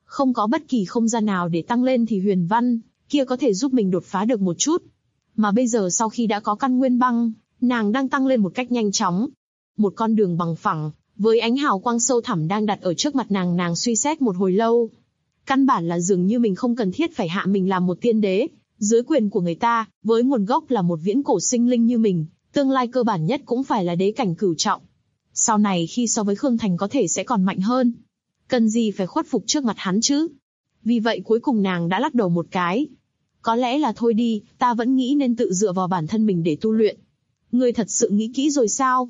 Không có bất kỳ không gian nào để tăng lên thì huyền văn kia có thể giúp mình đột phá được một chút. Mà bây giờ sau khi đã có căn nguyên băng, nàng đang tăng lên một cách nhanh chóng. Một con đường bằng phẳng, với ánh hào quang sâu thẳm đang đặt ở trước mặt nàng, nàng suy xét một hồi lâu. Căn bản là dường như mình không cần thiết phải hạ mình làm một tiên đế, dưới quyền của người ta, với nguồn gốc là một viễn cổ sinh linh như mình, tương lai cơ bản nhất cũng phải là đế cảnh cửu trọng. Sau này khi so với Khương Thành có thể sẽ còn mạnh hơn. Cần gì phải khuất phục trước mặt hắn chứ? Vì vậy cuối cùng nàng đã lắc đầu một cái. Có lẽ là thôi đi, ta vẫn nghĩ nên tự dựa vào bản thân mình để tu luyện. Ngươi thật sự nghĩ kỹ rồi sao?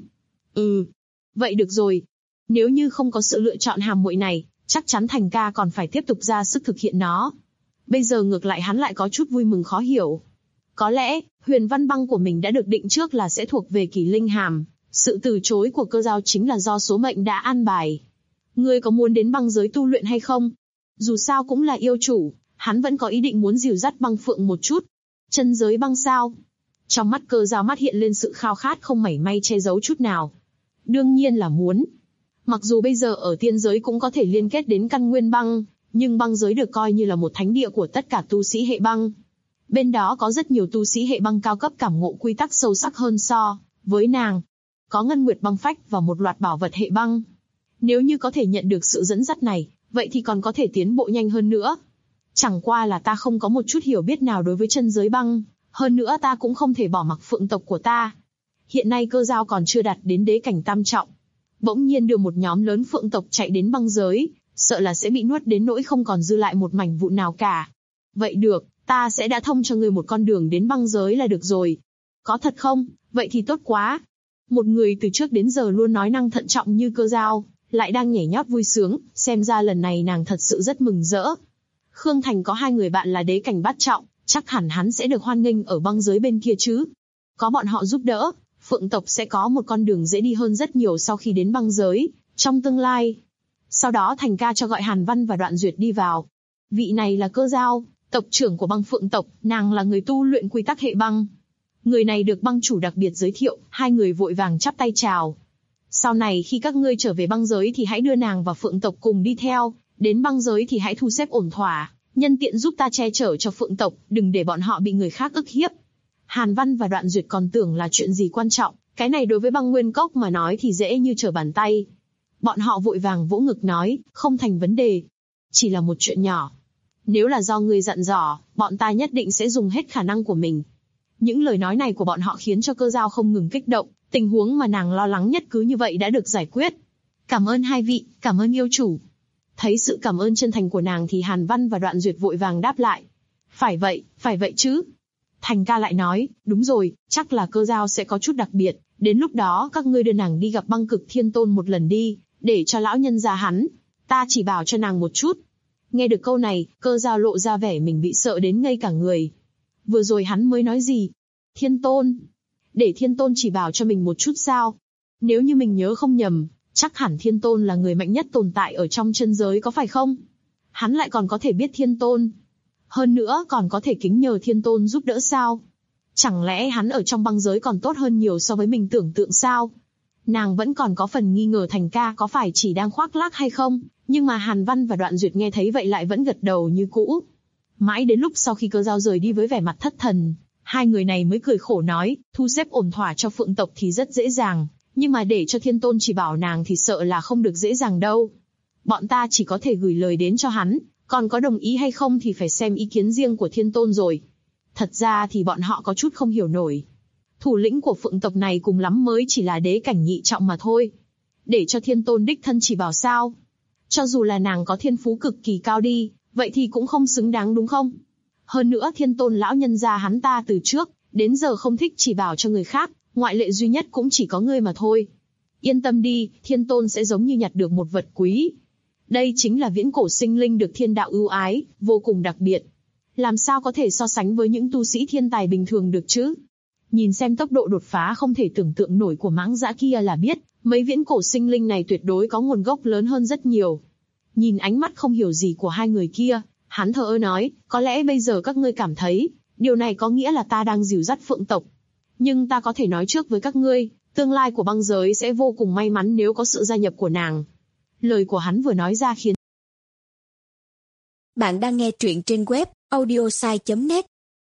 Vậy được rồi. Nếu như không có sự lựa chọn hàm muội này, chắc chắn Thành ca còn phải tiếp tục ra sức thực hiện nó. Bây giờ ngược lại hắn lại có chút vui mừng khó hiểu. Có lẽ, huyền văn băng của mình đã được định trước là sẽ thuộc về Kỳ Linh Hàm. Sự từ chối của Cơ Dao chính là do số mệnh đã an bài. Ngươi có muốn đến băng giới tu luyện hay không? Dù sao cũng là yêu chủ, hắn vẫn có ý định muốn dìu dắt băng phượng một chút. Chân giới băng sao? Trong mắt Cơ Dao mắt hiện lên sự khao khát không mảy may che giấu chút nào. Đương nhiên là muốn. Mặc dù bây giờ ở tiên giới cũng có thể liên kết đến căn nguyên băng, nhưng băng giới được coi như là một thánh địa của tất cả tu sĩ hệ băng. Bên đó có rất nhiều tu sĩ hệ băng cao cấp cảm ngộ quy tắc sâu sắc hơn so với nàng. Có ngân nguyệt băng phách và một loạt bảo vật hệ băng. Nếu như có thể nhận được sự dẫn dắt này, vậy thì còn có thể tiến bộ nhanh hơn nữa. Chẳng qua là ta không có một chút hiểu biết nào đối với chân giới băng, hơn nữa ta cũng không thể bỏ mặc phượng tộc của ta. Hiện nay Cơ Dao còn chưa đạt đến đế cảnh tam trọng. Bỗng nhiên đưa một nhóm lớn phượng tộc chạy đến băng giới, sợ là sẽ bị nuốt đến nỗi không còn dư lại một mảnh vụn nào cả. Vậy được, ta sẽ đã thông cho ngươi một con đường đến băng giới là được rồi. Có thật không? Vậy thì tốt quá. Một người từ trước đến giờ luôn nói năng thận trọng như Cơ Dao, lại đang nhảy nhót vui sướng, xem ra lần này nàng thật sự rất mừng rỡ. Khương Thành có hai người bạn là đế cảnh bát trọng, chắc hẳn hắn sẽ được hoan nghênh ở băng giới bên kia chứ. Có bọn họ giúp đỡ, phượng tộc sẽ có một con đường dễ đi hơn rất nhiều sau khi đến băng giới, trong tương lai. Sau đó Thành ca cho gọi Hàn Văn và Đoạn Duyệt đi vào. Vị này là Cơ Dao, tộc trưởng của băng phượng tộc, nàng là người tu luyện quy tắc hệ băng. Người này được băng chủ đặc biệt giới thiệu, hai người vội vàng chắp tay chào. Sau này khi các ngươi trở về băng giới thì hãy đưa nàng và phượng tộc cùng đi theo, đến băng giới thì hãy thu xếp ổn thỏa, nhân tiện giúp ta che chở cho phượng tộc, đừng để bọn họ bị người khác ức hiếp. Hàn Văn và Đoạn Duyệt còn tưởng là chuyện gì quan trọng, cái này đối với băng nguyên cốc mà nói thì dễ như trở bàn tay. Bọn họ vội vàng vỗ ngực nói, không thành vấn đề. Chỉ là một chuyện nhỏ. Nếu là do ngươi dặn dò, bọn ta nhất định sẽ dùng hết khả năng của mình. Những lời nói này của bọn họ khiến cho Cơ Dao không ngừng kích động, tình huống mà nàng lo lắng nhất cứ như vậy đã được giải quyết. Cảm ơn hai vị, cảm ơn yêu chủ. Thấy sự cảm ơn chân thành của nàng thì Hàn Văn và Đoạn Duyệt vội vàng đáp lại. Phải vậy chứ. Thành ca lại nói, đúng rồi, chắc là Cơ Dao sẽ có chút đặc biệt, đến lúc đó các ngươi đưa nàng đi gặp băng cực thiên tôn một lần đi, để cho lão nhân gia hắn. Ta chỉ bảo cho nàng một chút. Nghe được câu này, Cơ Dao lộ ra vẻ mình bị sợ đến ngây cả người. Vừa rồi hắn mới nói gì? Thiên tôn? Để thiên tôn chỉ bảo cho mình một chút sao? Nếu như mình nhớ không nhầm, chắc hẳn thiên tôn là người mạnh nhất tồn tại ở trong chân giới có phải không? Hắn lại còn có thể biết thiên tôn. Hơn nữa còn có thể kính nhờ thiên tôn giúp đỡ sao? Chẳng lẽ hắn ở trong băng giới còn tốt hơn nhiều so với mình tưởng tượng sao? Nàng vẫn còn có phần nghi ngờ Thành ca có phải chỉ đang khoác lác hay không, nhưng mà Hàn Văn và Đoạn Duyệt nghe thấy vậy lại vẫn gật đầu như cũ. Mãi đến lúc sau khi Cơ Dao rời đi với vẻ mặt thất thần, hai người này mới cười khổ nói, thu xếp ổn thỏa cho phượng tộc thì rất dễ dàng, nhưng mà để cho thiên tôn chỉ bảo nàng thì sợ là không được dễ dàng đâu. Bọn ta chỉ có thể gửi lời đến cho hắn, còn có đồng ý hay không thì phải xem ý kiến riêng của thiên tôn rồi. Thật ra thì bọn họ có chút không hiểu nổi. Thủ lĩnh của phượng tộc này cùng lắm mới chỉ là đế cảnh nhị trọng mà thôi. Để cho thiên tôn đích thân chỉ bảo sao? Cho dù là nàng có thiên phú cực kỳ cao đi, vậy thì cũng không xứng đáng đúng không? Hơn nữa thiên tôn lão nhân gia hắn ta từ trước, đến giờ không thích chỉ bảo cho người khác, ngoại lệ duy nhất cũng chỉ có ngươi mà thôi. Yên tâm đi, thiên tôn sẽ giống như nhặt được một vật quý. Đây chính là viễn cổ sinh linh được thiên đạo ưu ái, vô cùng đặc biệt. Làm sao có thể so sánh với những tu sĩ thiên tài bình thường được chứ? Nhìn xem tốc độ đột phá không thể tưởng tượng nổi của mãng dã kia là biết, mấy viễn cổ sinh linh này tuyệt đối có nguồn gốc lớn hơn rất nhiều. Nhìn ánh mắt không hiểu gì của hai người kia, hắn thờ ơ nói, có lẽ bây giờ các ngươi cảm thấy, điều này có nghĩa là ta đang dìu dắt phượng tộc. Nhưng ta có thể nói trước với các ngươi, tương lai của băng giới sẽ vô cùng may mắn nếu có sự gia nhập của nàng. Lời của hắn vừa nói ra khiến Bạn đang nghe truyện trên web audiosai.net.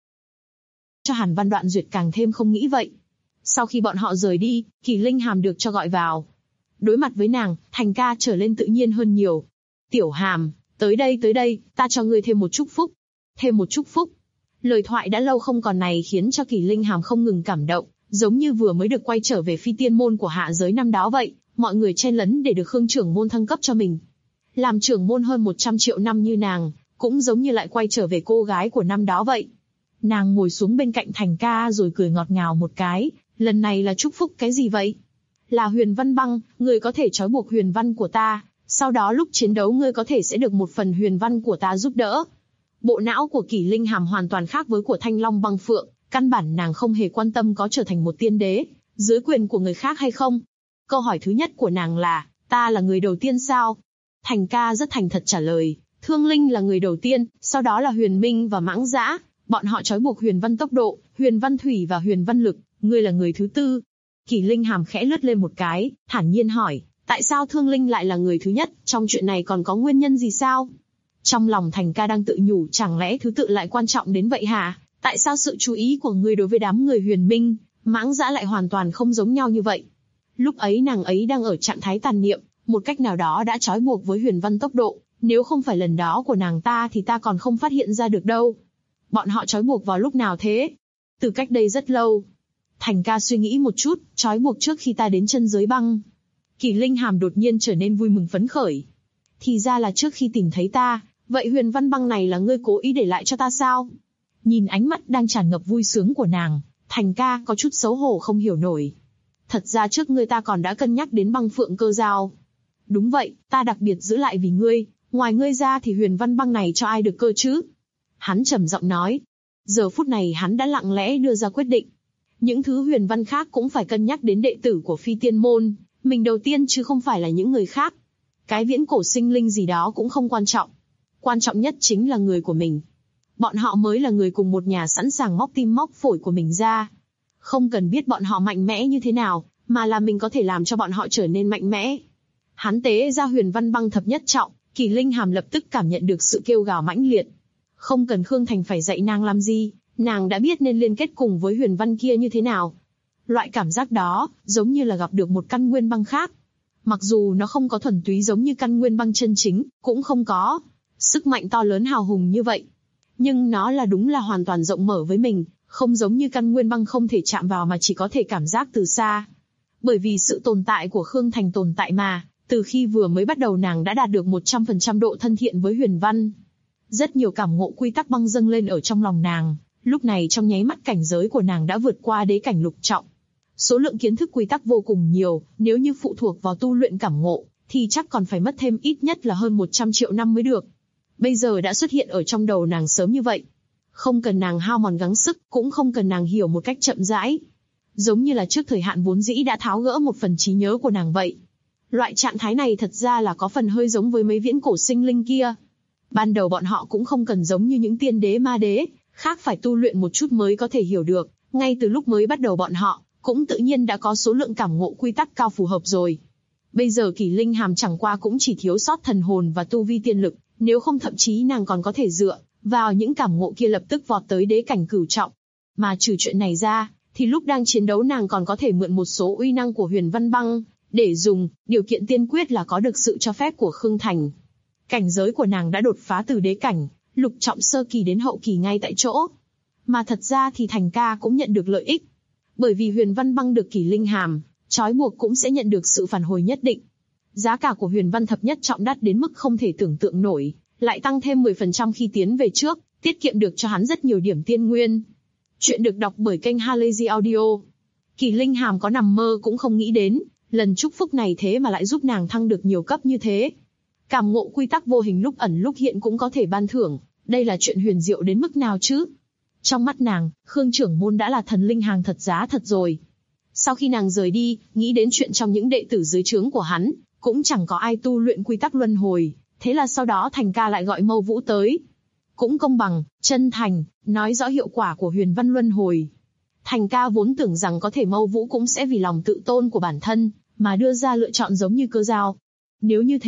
Cho Hàn Văn Đoạn Duyệt càng thêm không nghĩ vậy. Sau khi bọn họ rời đi, Kỳ Linh Hàm được cho gọi vào. Đối mặt với nàng, Thành ca trở lên tự nhiên hơn nhiều. Tiểu Hàm, tới đây, ta cho ngươi thêm một chúc phúc. Thêm một chúc phúc. Lời thoại đã lâu không còn này khiến cho Kỳ Linh Hàm không ngừng cảm động, giống như vừa mới được quay trở về phi tiên môn của hạ giới năm đó vậy, mọi người chen lấn để được Khương trưởng môn thăng cấp cho mình. Làm trưởng môn hơn 100 triệu năm như nàng, cũng giống như lại quay trở về cô gái của năm đó vậy. Nàng ngồi xuống bên cạnh Thành ca rồi cười ngọt ngào một cái, lần này là chúc phúc cái gì vậy? Là Huyền Văn Băng, người có thể trói buộc huyền văn của ta, sau đó lúc chiến đấu ngươi có thể sẽ được một phần huyền văn của ta giúp đỡ. Bộ não của Kỳ Linh Hàm hoàn toàn khác với của Thanh Long Băng Phượng, căn bản nàng không hề quan tâm có trở thành một tiên đế, dưới quyền của người khác hay không. Câu hỏi thứ nhất của nàng là, ta là người đầu tiên sao? Thành ca rất thành thật trả lời, Thương Linh là người đầu tiên, sau đó là Huyền Minh và Mãng Dã, bọn họ trói buộc huyền văn tốc độ, huyền văn thủy và huyền văn lực, ngươi là người thứ tư. Kỳ Linh Hàm khẽ lướt lên một cái, thản nhiên hỏi, tại sao Thương Linh lại là người thứ nhất, trong chuyện này còn có nguyên nhân gì sao? Trong lòng Thành ca đang tự nhủ, chẳng lẽ thứ tự lại quan trọng đến vậy hả? Tại sao sự chú ý của ngươi đối với đám người Huyền Minh, Mãng Dã lại hoàn toàn không giống nhau như vậy? Lúc ấy nàng ấy đang ở trạng thái tàn niệm, một cách nào đó đã trói buộc với huyền văn tốc độ, nếu không phải lần đó của nàng ta thì ta còn không phát hiện ra được đâu. Bọn họ trói buộc vào lúc nào thế? Từ cách đây rất lâu. Thành ca suy nghĩ một chút, trói buộc trước khi ta đến chân giới băng. Kỳ Linh Hàm đột nhiên trở nên vui mừng phấn khởi. Thì ra là trước khi tìm thấy ta, vậy huyền văn băng này là ngươi cố ý để lại cho ta sao? Nhìn ánh mắt đang tràn ngập vui sướng của nàng, Thành ca có chút xấu hổ không hiểu nổi. Thật ra trước ngươi ta còn đã cân nhắc đến Băng Phượng Cơ Dao. Đúng vậy, ta đặc biệt giữ lại vì ngươi, ngoài ngươi ra thì huyền văn băng này cho ai được cơ chứ? Hắn trầm giọng nói. Giờ phút này hắn đã lặng lẽ đưa ra quyết định. Những thứ huyền văn khác cũng phải cân nhắc đến đệ tử của phi tiên môn, mình đầu tiên chứ không phải là những người khác. Cái viễn cổ sinh linh gì đó cũng không quan trọng. Quan trọng nhất chính là người của mình. Bọn họ mới là người cùng một nhà sẵn sàng móc tim móc phổi của mình ra. Không cần biết bọn họ mạnh mẽ như thế nào, mà là mình có thể làm cho bọn họ trở nên mạnh mẽ. Hắn tế ra huyền văn băng thập nhất trọng, Kỳ Linh Hàm lập tức cảm nhận được sự kêu gào mãnh liệt. Không cần Khương Thành phải dạy nàng làm gì, nàng đã biết nên liên kết cùng với huyền văn kia như thế nào. Loại cảm giác đó, giống như là gặp được một căn nguyên băng khác. Mặc dù nó không có thuần túy giống như căn nguyên băng chân chính, cũng không có sức mạnh to lớn hào hùng như vậy. Nhưng nó là đúng là hoàn toàn rộng mở với mình, không giống như căn nguyên băng không thể chạm vào mà chỉ có thể cảm giác từ xa. Bởi vì sự tồn tại của Khương Thành tồn tại mà, từ khi vừa mới bắt đầu nàng đã đạt được 100% độ thân thiện với huyền văn. Rất nhiều cảm ngộ quy tắc băng dâng lên ở trong lòng nàng, lúc này trong nháy mắt cảnh giới của nàng đã vượt qua đế cảnh lục trọng. Số lượng kiến thức quy tắc vô cùng nhiều, nếu như phụ thuộc vào tu luyện cảm ngộ, thì chắc còn phải mất thêm ít nhất là hơn 100 triệu năm mới được. Bây giờ đã xuất hiện ở trong đầu nàng sớm như vậy. Không cần nàng hao mòn gắng sức, cũng không cần nàng hiểu một cách chậm rãi. Giống như là trước thời hạn vốn dĩ đã tháo gỡ một phần trí nhớ của nàng vậy. Loại trạng thái này thật ra là có phần hơi giống với mấy viễn cổ sinh linh kia. Ban đầu bọn họ cũng không cần giống như những tiên đế ma đế, khác phải tu luyện một chút mới có thể hiểu được. Ngay từ lúc mới bắt đầu bọn họ, cũng tự nhiên đã có số lượng cảm ngộ quy tắc cao phù hợp rồi. Bây giờ Kỳ Linh Hàm chẳng qua cũng chỉ thiếu sót thần hồn và tu vi tiên lực, nếu không thậm chí nàng còn có thể dựa vào những cảm ngộ kia lập tức vọt tới đế cảnh cửu trọng. Mà trừ chuyện này ra, thì lúc đang chiến đấu nàng còn có thể mượn một số uy năng của huyền văn băng, để dùng, điều kiện tiên quyết là có được sự cho phép của Khương Thành. Cảnh giới của nàng đã đột phá từ đế cảnh, lục trọng sơ kỳ đến hậu kỳ ngay tại chỗ. Mà thật ra thì Thành ca cũng nhận được lợi ích. Bởi vì huyền văn băng được Kỳ Linh Hàm trói buộc cũng sẽ nhận được sự phản hồi nhất định. Giá cả của huyền văn thập nhất trọng đắt đến mức không thể tưởng tượng nổi, lại tăng thêm 10% khi tiến về trước, tiết kiệm được cho hắn rất nhiều điểm tiên nguyên. Chuyện được đọc bởi kênh Halazy Audio. Kỳ Linh Hàm có nằm mơ cũng không nghĩ đến, lần chúc phúc này thế mà lại giúp nàng thăng được nhiều cấp như thế. Cảm ngộ quy tắc vô hình lúc ẩn lúc hiện cũng có thể ban thưởng, đây là chuyện huyền diệu đến mức nào chứ? Trong mắt nàng, Khương trưởng môn đã là thần linh hàng thật giá thật rồi. Sau khi nàng rời đi, nghĩ đến chuyện trong những đệ tử dưới trướng của hắn, cũng chẳng có ai tu luyện quy tắc luân hồi, thế là sau đó Thành ca lại gọi Mâu Vũ tới. Cũng công bằng, chân thành, nói rõ hiệu quả của huyền văn luân hồi. Thành ca vốn tưởng rằng có thể Mâu Vũ cũng sẽ vì lòng tự tôn của bản thân, mà đưa ra lựa chọn giống như Cơ Dao. Nếu như thế,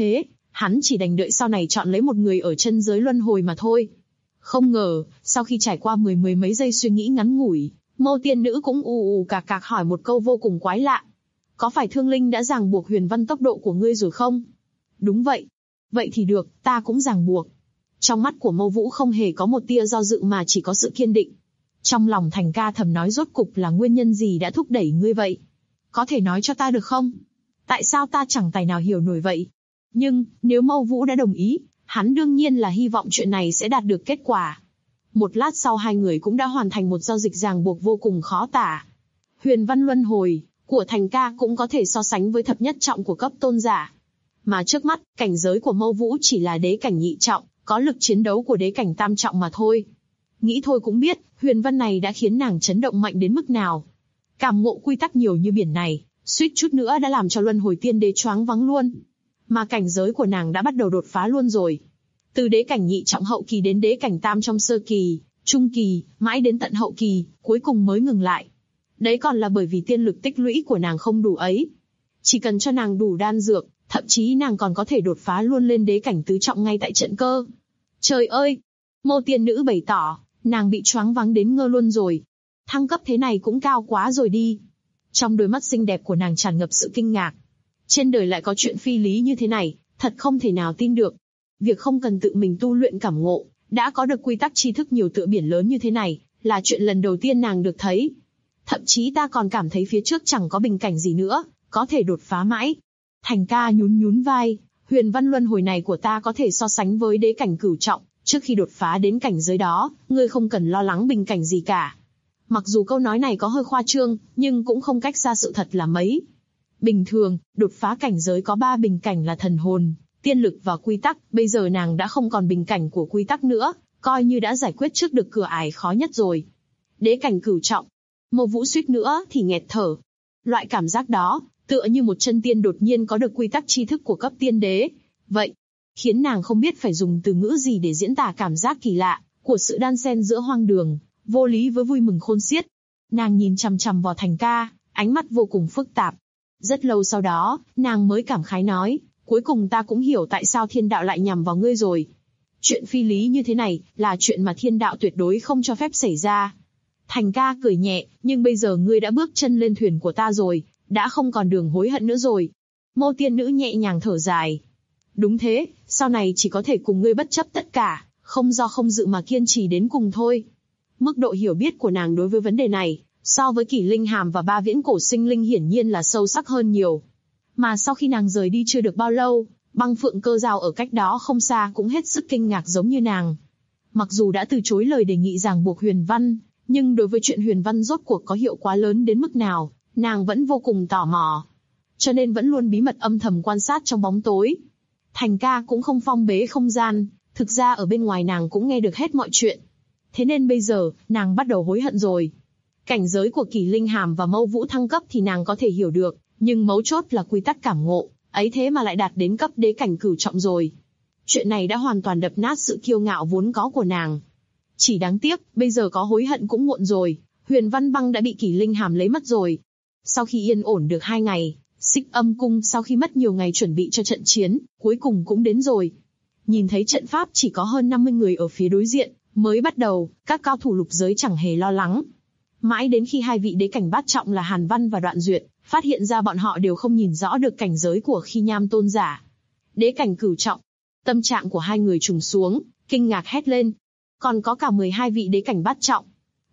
hắn chỉ đành đợi sau này chọn lấy một người ở chân giới luân hồi mà thôi. Không ngờ, sau khi trải qua mười mấy giây suy nghĩ ngắn ngủi, Mâu tiên nữ cũng ù cạc cạc hỏi một câu vô cùng quái lạ. Có phải thương linh đã ràng buộc Huyền Văn tốc độ của ngươi rồi không? Đúng vậy. Vậy thì được, ta cũng ràng buộc. Trong mắt của Mâu Vũ không hề có một tia do dự mà chỉ có sự kiên định. Trong lòng Thành Ca thầm nói rốt cục là nguyên nhân gì đã thúc đẩy ngươi vậy? Có thể nói cho ta được không? Tại sao ta chẳng tài nào hiểu nổi vậy? Nhưng, nếu Mâu Vũ đã đồng ý, hắn đương nhiên là hy vọng chuyện này sẽ đạt được kết quả. Một lát sau hai người cũng đã hoàn thành một giao dịch ràng buộc vô cùng khó tả. Huyền Văn luân hồi của Thành Ca cũng có thể so sánh với thập nhất trọng của cấp tôn giả. Mà trước mắt, cảnh giới của Mâu Vũ chỉ là đế cảnh nhị trọng, có lực chiến đấu của đế cảnh tam trọng mà thôi. Nghĩ thôi cũng biết, Huyền Văn này đã khiến nàng chấn động mạnh đến mức nào. Cảm ngộ quy tắc nhiều như biển này, suýt chút nữa đã làm cho luân hồi tiên đế choáng váng luôn. Mà cảnh giới của nàng đã bắt đầu đột phá luôn rồi. Từ đế cảnh nhị trọng hậu kỳ đến đế cảnh tam trong sơ kỳ, trung kỳ, mãi đến tận hậu kỳ, cuối cùng mới ngừng lại. Đấy còn là bởi vì tiên lực tích lũy của nàng không đủ ấy. Chỉ cần cho nàng đủ đan dược, thậm chí nàng còn có thể đột phá luôn lên đế cảnh tứ trọng ngay tại trận cơ. Trời ơi! Mâu tiên nữ bày tỏ, nàng bị choáng váng đến ngơ luôn rồi. Thăng cấp thế này cũng cao quá rồi đi. Trong đôi mắt xinh đẹp của nàng tràn ngập sự kinh ngạc. Trên đời lại có chuyện phi lý như thế này, thật không thể nào tin được. Việc không cần tự mình tu luyện cảm ngộ, đã có được quy tắc tri thức nhiều tựa biển lớn như thế này, là chuyện lần đầu tiên nàng được thấy. Thậm chí ta còn cảm thấy phía trước chẳng có bình cảnh gì nữa, có thể đột phá mãi. Thành Ca nhún vai, Huyền Văn luân hồi này của ta có thể so sánh với đế cảnh cửu trọng, trước khi đột phá đến cảnh giới đó, ngươi không cần lo lắng bình cảnh gì cả. Mặc dù câu nói này có hơi khoa trương, nhưng cũng không cách xa sự thật là mấy. Bình thường, đột phá cảnh giới có 3 bình cảnh là thần hồn, tiên lực và quy tắc, bây giờ nàng đã không còn bình cảnh của quy tắc nữa, coi như đã giải quyết trước được cửa ải khó nhất rồi. Đế cảnh cửu trọng, Mâu Vũ suýt nữa thì nghẹt thở. Loại cảm giác đó, tựa như một chân tiên đột nhiên có được quy tắc tri thức của cấp tiên đế. Vậy, khiến nàng không biết phải dùng từ ngữ gì để diễn tả cảm giác kỳ lạ của sự đan xen giữa hoang đường, vô lý với vui mừng khôn xiết. Nàng nhìn chằm chằm vào Thành Ca, ánh mắt vô cùng phức tạp. Rất lâu sau đó, nàng mới cảm khái nói, cuối cùng ta cũng hiểu tại sao thiên đạo lại nhằm vào ngươi rồi. Chuyện phi lý như thế này, là chuyện mà thiên đạo tuyệt đối không cho phép xảy ra. Thành Ca cười nhẹ, nhưng bây giờ ngươi đã bước chân lên thuyền của ta rồi, đã không còn đường hối hận nữa rồi. Mâu tiên nữ nhẹ nhàng thở dài. Đúng thế, sau này chỉ có thể cùng ngươi bất chấp tất cả, không do không dự mà kiên trì đến cùng thôi. Mức độ hiểu biết của nàng đối với vấn đề này, so với Kỷ Linh Hàm và 3 viễn cổ sinh linh hiển nhiên là sâu sắc hơn nhiều. Mà sau khi nàng rời đi chưa được bao lâu, Băng Phượng Cơ Dao ở cách đó không xa cũng hết sức kinh ngạc giống như nàng. Mặc dù đã từ chối lời đề nghị ràng buộc Huyền Văn, nhưng đối với chuyện Huyền Văn rốt cuộc có hiệu quả lớn đến mức nào, nàng vẫn vô cùng tò mò. Cho nên vẫn luôn bí mật âm thầm quan sát trong bóng tối. Thành Ca cũng không phong bế không gian, thực ra ở bên ngoài nàng cũng nghe được hết mọi chuyện. Thế nên bây giờ, nàng bắt đầu hối hận rồi. Cảnh giới của Kỷ Linh Hàm và Mâu Vũ thăng cấp thì nàng có thể hiểu được, nhưng mấu chốt là quy tắc cảm ngộ, ấy thế mà lại đạt đến cấp đế cảnh cửu trọng rồi. Chuyện này đã hoàn toàn đập nát sự kiêu ngạo vốn có của nàng. Chỉ đáng tiếc, bây giờ có hối hận cũng muộn rồi, Huyền Văn Băng đã bị Kỷ Linh Hàm lấy mất rồi. Sau khi yên ổn được 2 ngày, Xích Âm Cung sau khi mất nhiều ngày chuẩn bị cho trận chiến, cuối cùng cũng đến rồi. Nhìn thấy trận pháp chỉ có hơn 50 người ở phía đối diện, mới bắt đầu, các cao thủ lục giới chẳng hề lo lắng. Mãi đến khi 2 vị đế cảnh bát trọng là Hàn Văn và Đoạn Duyệt, phát hiện ra bọn họ đều không nhìn rõ được cảnh giới của Khi Nham tôn giả. Đế cảnh cửu trọng, tâm trạng của hai người trùng xuống, kinh ngạc hét lên. Còn có cả 12 vị đế cảnh bát trọng,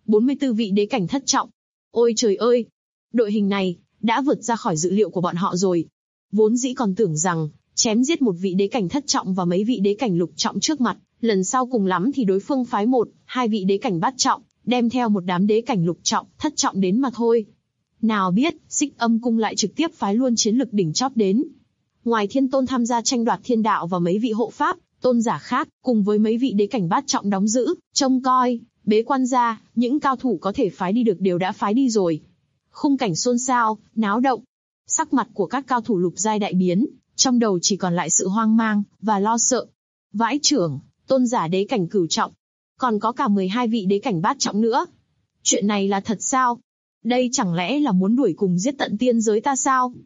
44 vị đế cảnh thất trọng. Ôi trời ơi! Đội hình này, đã vượt ra khỏi dự liệu của bọn họ rồi. Vốn dĩ còn tưởng rằng, chém giết một vị đế cảnh thất trọng và mấy vị đế cảnh lục trọng trước mặt, lần sau cùng lắm thì đối phương phái 1-2 vị đế cảnh bát trọng, đem theo một đám đế cảnh lục trọng, thất trọng đến mà thôi. Nào biết, Xích Âm Cung lại trực tiếp phái luôn chiến lực đỉnh chóp đến. Ngoài Thiên Tôn tham gia tranh đoạt thiên đạo và mấy vị hộ pháp, tôn giả khác, cùng với mấy vị đế cảnh bát trọng đóng giữ, trông coi, bế quan ra, những cao thủ có thể phái đi được đều đã phái đi rồi. Khung cảnh xôn xao, náo động. Sắc mặt của các cao thủ lục giai đại biến, trong đầu chỉ còn lại sự hoang mang và lo sợ. Vãi trưởng, tôn giả đế cảnh cửu trọng, còn có cả 12 vị đế cảnh bát trọng nữa. Chuyện này là thật sao? Đây chẳng lẽ là muốn đuổi cùng giết tận tiên giới ta sao?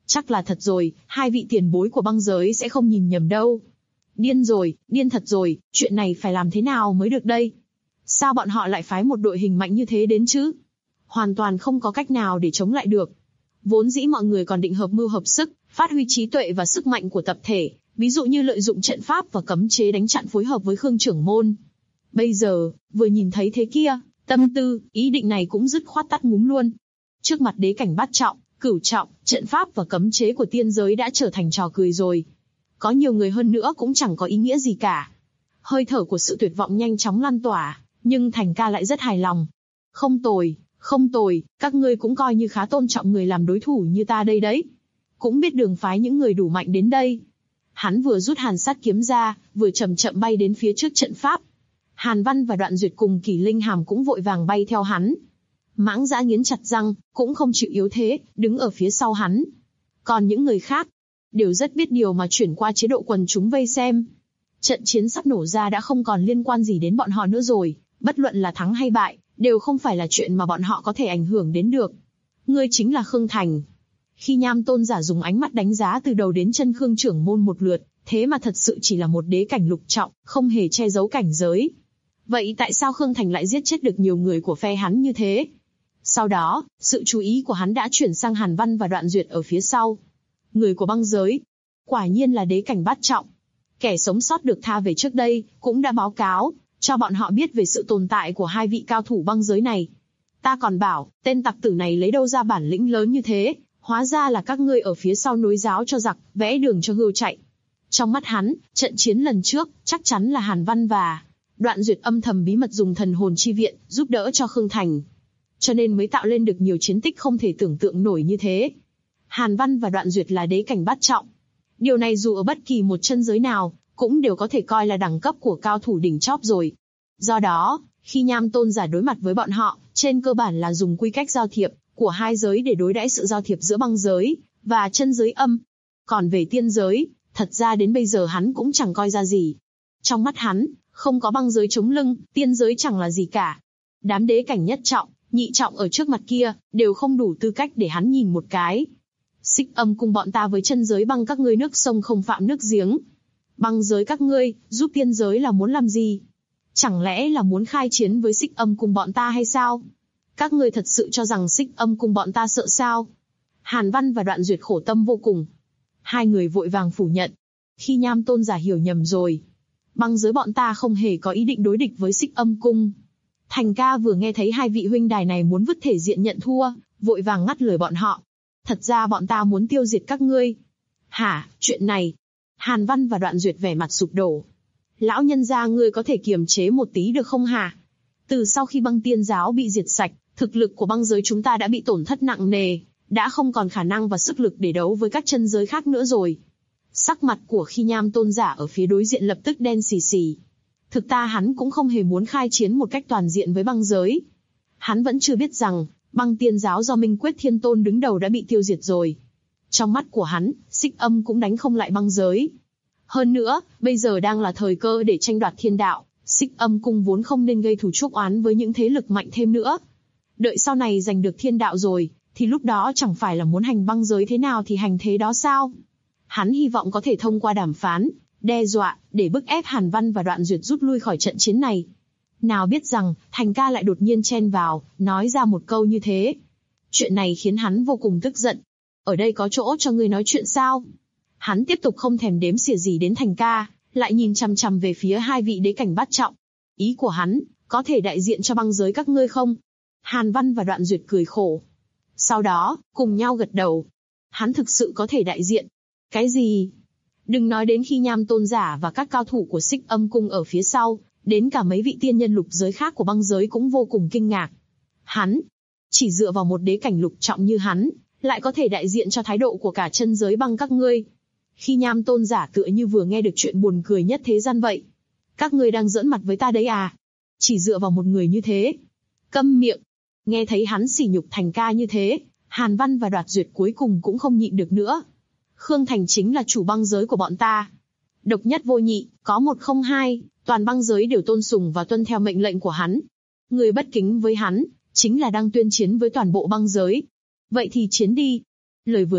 Chắc là thật rồi, hai vị tiền bối của băng giới sẽ không nhìn nhầm đâu. Điên rồi, điên thật rồi, chuyện này phải làm thế nào mới được đây? Sao bọn họ lại phái một đội hình mạnh như thế đến chứ? Hoàn toàn không có cách nào để chống lại được. Vốn dĩ mọi người còn định hợp mưu hợp sức, phát huy trí tuệ và sức mạnh của tập thể, ví dụ như lợi dụng trận pháp và cấm chế đánh chặn phối hợp với Khương trưởng môn. Bây giờ, vừa nhìn thấy thế kia, tâm tư, ý định này cũng dứt khoát tắt ngúm luôn. Trước mặt đế cảnh bát trọng, cửu trọng, trận pháp và cấm chế của tiên giới đã trở thành trò cười rồi. Có nhiều người hơn nữa cũng chẳng có ý nghĩa gì cả. Hơi thở của sự tuyệt vọng nhanh chóng lan tỏa, nhưng Thành Ca lại rất hài lòng. Không tồi, không tồi, các ngươi cũng coi như khá tôn trọng người làm đối thủ như ta đây đấy. Cũng biết đường phái những người đủ mạnh đến đây. Hắn vừa rút Hàn Sát kiếm ra, vừa chậm chậm bay đến phía trước trận pháp. Hàn Văn và Đoạn Duyệt cùng Kỷ Linh Hàm cũng vội vàng bay theo hắn. Mãng Dã nghiến chặt răng, cũng không chịu yếu thế, đứng ở phía sau hắn. Còn những người khác, đều rất biết điều mà chuyển qua chế độ quần chúng vây xem. Trận chiến sắp nổ ra đã không còn liên quan gì đến bọn họ nữa rồi, bất luận là thắng hay bại, đều không phải là chuyện mà bọn họ có thể ảnh hưởng đến được. Ngươi chính là Khương Thành. Khi Nham Tôn giả dùng ánh mắt đánh giá từ đầu đến chân Khương trưởng môn một lượt, thế mà thật sự chỉ là một đế cảnh lục trọng, không hề che giấu cảnh giới. Vậy tại sao Khương Thành lại giết chết được nhiều người của phe hắn như thế? Sau đó, sự chú ý của hắn đã chuyển sang Hàn Văn và Đoạn Duyệt ở phía sau. Người của băng giới, quả nhiên là đế cảnh bát trọng. Kẻ sống sót được tha về trước đây, cũng đã báo cáo, cho bọn họ biết về sự tồn tại của hai vị cao thủ băng giới này. Ta còn bảo, tên tặc tử này lấy đâu ra bản lĩnh lớn như thế, hóa ra là các ngươi ở phía sau nối giáo cho giặc, vẽ đường cho hươu chạy. Trong mắt hắn, trận chiến lần trước, chắc chắn là Hàn Văn và Đoạn Duyệt âm thầm bí mật dùng thần hồn chi viện, giúp đỡ cho Khương Thành. Cho nên mới tạo lên được nhiều chiến tích không thể tưởng tượng nổi như thế. Hàn Văn và Đoạn Duyệt là đế cảnh bát trọng. Điều này dù ở bất kỳ một chân giới nào, cũng đều có thể coi là đẳng cấp của cao thủ đỉnh chóp rồi. Do đó, khi Nham Tôn giả đối mặt với bọn họ, trên cơ bản là dùng quy cách giao thiệp của hai giới để đối đãi sự giao thiệp giữa băng giới và chân giới âm. Còn về tiên giới, thật ra đến bây giờ hắn cũng chẳng coi ra gì. Trong mắt hắn, không có băng giới chống lưng, tiên giới chẳng là gì cả. Đám đế cảnh nhất trọng, nhị trọng ở trước mặt kia, đều không đủ tư cách để hắn nhìn một cái. Xích Âm cùng bọn ta với chân giới băng các ngươi nước sông không phạm nước giếng. Băng giới các ngươi, giúp tiên giới là muốn làm gì? Chẳng lẽ là muốn khai chiến với Xích Âm cùng bọn ta hay sao? Các ngươi thật sự cho rằng Xích Âm cùng bọn ta sợ sao? Hàn Văn và Đoạn Duyệt khổ tâm vô cùng. Hai người vội vàng phủ nhận. Khi Nham Tôn giả hiểu nhầm rồi. Băng giới bọn ta không hề có ý định đối địch với Xích Âm cung. Thành Ca vừa nghe thấy hai vị huynh đài này muốn vứt thể diện nhận thua, vội vàng ngắt lời bọn họ. Thật ra bọn ta muốn tiêu diệt các ngươi. Hả, chuyện này? Hàn Văn và Đoạn Duyệt vẻ mặt sụp đổ. Lão nhân gia ngươi có thể kiềm chế một tí được không hả? Từ sau khi băng tiên giáo bị diệt sạch, thực lực của băng giới chúng ta đã bị tổn thất nặng nề, đã không còn khả năng và sức lực để đấu với các chân giới khác nữa rồi. Sắc mặt của Khi Nham Tôn giả ở phía đối diện lập tức đen xì xì. Thực ra hắn cũng không hề muốn khai chiến một cách toàn diện với băng giới. Hắn vẫn chưa biết rằng, băng tiên giáo do Minh Quyết Thiên Tôn đứng đầu đã bị tiêu diệt rồi. Trong mắt của hắn, Xích Âm cũng đánh không lại băng giới. Hơn nữa, bây giờ đang là thời cơ để tranh đoạt thiên đạo, Xích Âm cung vốn không nên gây thù chuốc oán với những thế lực mạnh thêm nữa. Đợi sau này giành được thiên đạo rồi, thì lúc đó chẳng phải là muốn hành băng giới thế nào thì hành thế đó sao? Hắn hy vọng có thể thông qua đàm phán, đe dọa, để bức ép Hàn Văn và Đoạn Duyệt rút lui khỏi trận chiến này. Nào biết rằng, Thành Ca lại đột nhiên chen vào, nói ra một câu như thế. Chuyện này khiến hắn vô cùng tức giận. Ở đây có chỗ cho ngươi nói chuyện sao? Hắn tiếp tục không thèm đếm xỉa gì đến Thành Ca, lại nhìn chằm chằm về phía hai vị đế cảnh bát trọng. Ý của hắn, có thể đại diện cho băng giới các ngươi không? Hàn Văn và Đoạn Duyệt cười khổ. Sau đó, cùng nhau gật đầu. Hắn thực sự có thể đại diện. Cái gì? Đừng nói đến Khi Nham Tôn giả và các cao thủ của Xích Âm cung ở phía sau, đến cả mấy vị tiên nhân lục giới khác của băng giới cũng vô cùng kinh ngạc. Hắn, chỉ dựa vào một đế cảnh lục trọng như hắn, lại có thể đại diện cho thái độ của cả chân giới băng các ngươi. Khi Nham Tôn giả tựa như vừa nghe được chuyện buồn cười nhất thế gian vậy. Các ngươi đang giỡn mặt với ta đấy à? Chỉ dựa vào một người như thế. Câm miệng. Nghe thấy hắn sỉ nhục Thành Ca như thế, Hàn Văn và Đoạt Duyệt cuối cùng cũng không nhịn được nữa. Khương Thành chính là chủ băng giới của bọn ta. Độc nhất vô nhị, có một không hai, toàn băng giới đều tôn sùng và tuân theo mệnh lệnh của hắn. Người bất kính với hắn, chính là đang tuyên chiến với toàn bộ băng giới. Vậy thì chiến đi. Lời vừa dứt,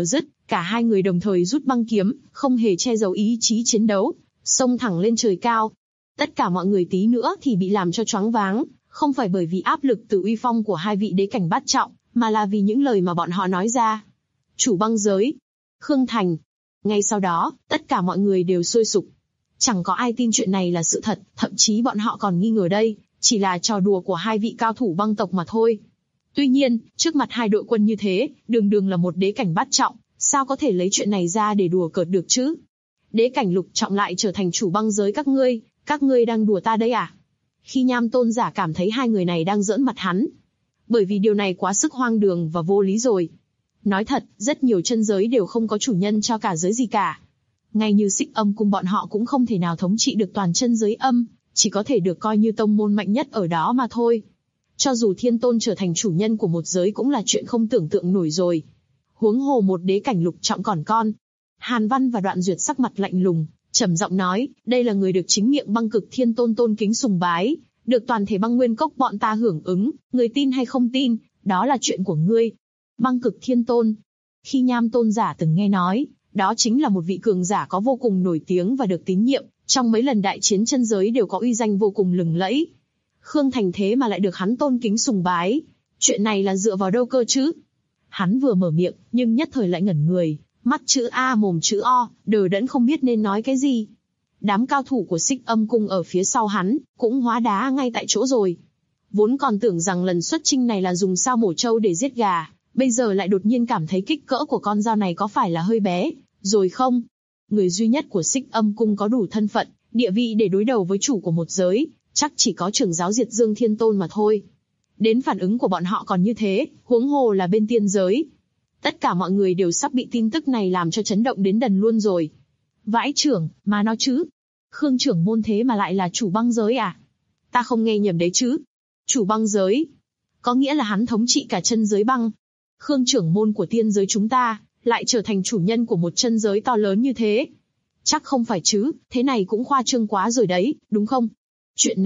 Cả hai người đồng thời rút băng kiếm, không hề che giấu ý chí chiến đấu, xông thẳng lên trời cao. Tất cả mọi người tí nữa thì bị làm cho choáng váng, không phải bởi vì áp lực từ uy phong của hai vị đế cảnh bát trọng, mà là vì những lời mà bọn họ nói ra. Chủ băng giới, Khương Thành. Ngay sau đó, tất cả mọi người đều sôi sục. Chẳng có ai tin chuyện này là sự thật, thậm chí bọn họ còn nghi ngờ đây chỉ là trò đùa của hai vị cao thủ băng tộc mà thôi. Tuy nhiên, trước mặt hai đội quân như thế, đường đường là một đế cảnh bát trọng, sao có thể lấy chuyện này ra để đùa cợt được chứ? Đế cảnh lục trọng lại trở thành chủ băng giới các ngươi đang đùa ta đấy à? Khi Nham Tôn giả cảm thấy hai người này đang giỡn mặt hắn, bởi vì điều này quá sức hoang đường và vô lý rồi. Nói thật, rất nhiều chân giới đều không có chủ nhân cho cả giới gì cả. Ngay như Xích Âm Cung bọn họ cũng không thể nào thống trị được toàn chân giới âm, chỉ có thể được coi như tông môn mạnh nhất ở đó mà thôi. Cho dù Thiên Tôn trở thành chủ nhân của một giới cũng là chuyện không tưởng tượng nổi rồi. Huống hồ một đế cảnh lục trọng còn con. Hàn Văn và Đoạn Duyệt sắc mặt lạnh lùng, trầm giọng nói, đây là người được chính miệng Băng Cực Thiên Tôn tôn kính sùng bái, được toàn thể băng nguyên cốc bọn ta hưởng ứng, người tin hay không tin, đó là chuyện của ngươi. Băng Cực Thiên Tôn. Khi Nham Tôn giả từng nghe nói, đó chính là một vị cường giả có vô cùng nổi tiếng và được tín nhiệm, trong mấy lần đại chiến chân giới đều có uy danh vô cùng lừng lẫy. Khương Thành thế mà lại được hắn tôn kính sùng bái, chuyện này là dựa vào đâu cơ chứ? Hắn vừa mở miệng, nhưng nhất thời lại ngẩn người, mắt chữ A mồm chữ O, đờ đẫn không biết nên nói cái gì. Đám cao thủ của Xích Âm Cung ở phía sau hắn, cũng hóa đá ngay tại chỗ rồi. Vốn còn tưởng rằng lần xuất chinh này là dùng sao mổ trâu để giết gà, bây giờ lại đột nhiên cảm thấy kích cỡ của con dao này có phải là hơi bé, rồi không? Người duy nhất của Xích Âm Cung có đủ thân phận, địa vị để đối đầu với chủ của một giới, chắc chỉ có trưởng giáo Diệt Dương Thiên Tôn mà thôi. Đến phản ứng của bọn họ còn như thế, huống hồ là bên tiên giới. Tất cả mọi người đều sắp bị tin tức này làm cho chấn động đến đần luôn rồi. Vãi trưởng, mà nói chứ. Khương trưởng môn thế mà lại là chủ băng giới à? Ta không nghe nhầm đấy chứ. Chủ băng giới. Có nghĩa là hắn thống trị cả chân giới băng. Khương trưởng môn của tiên giới chúng ta, lại trở thành chủ nhân của một chân giới to lớn như thế. Chắc không phải chứ, thế này cũng khoa trương quá rồi đấy, đúng không? Chuyện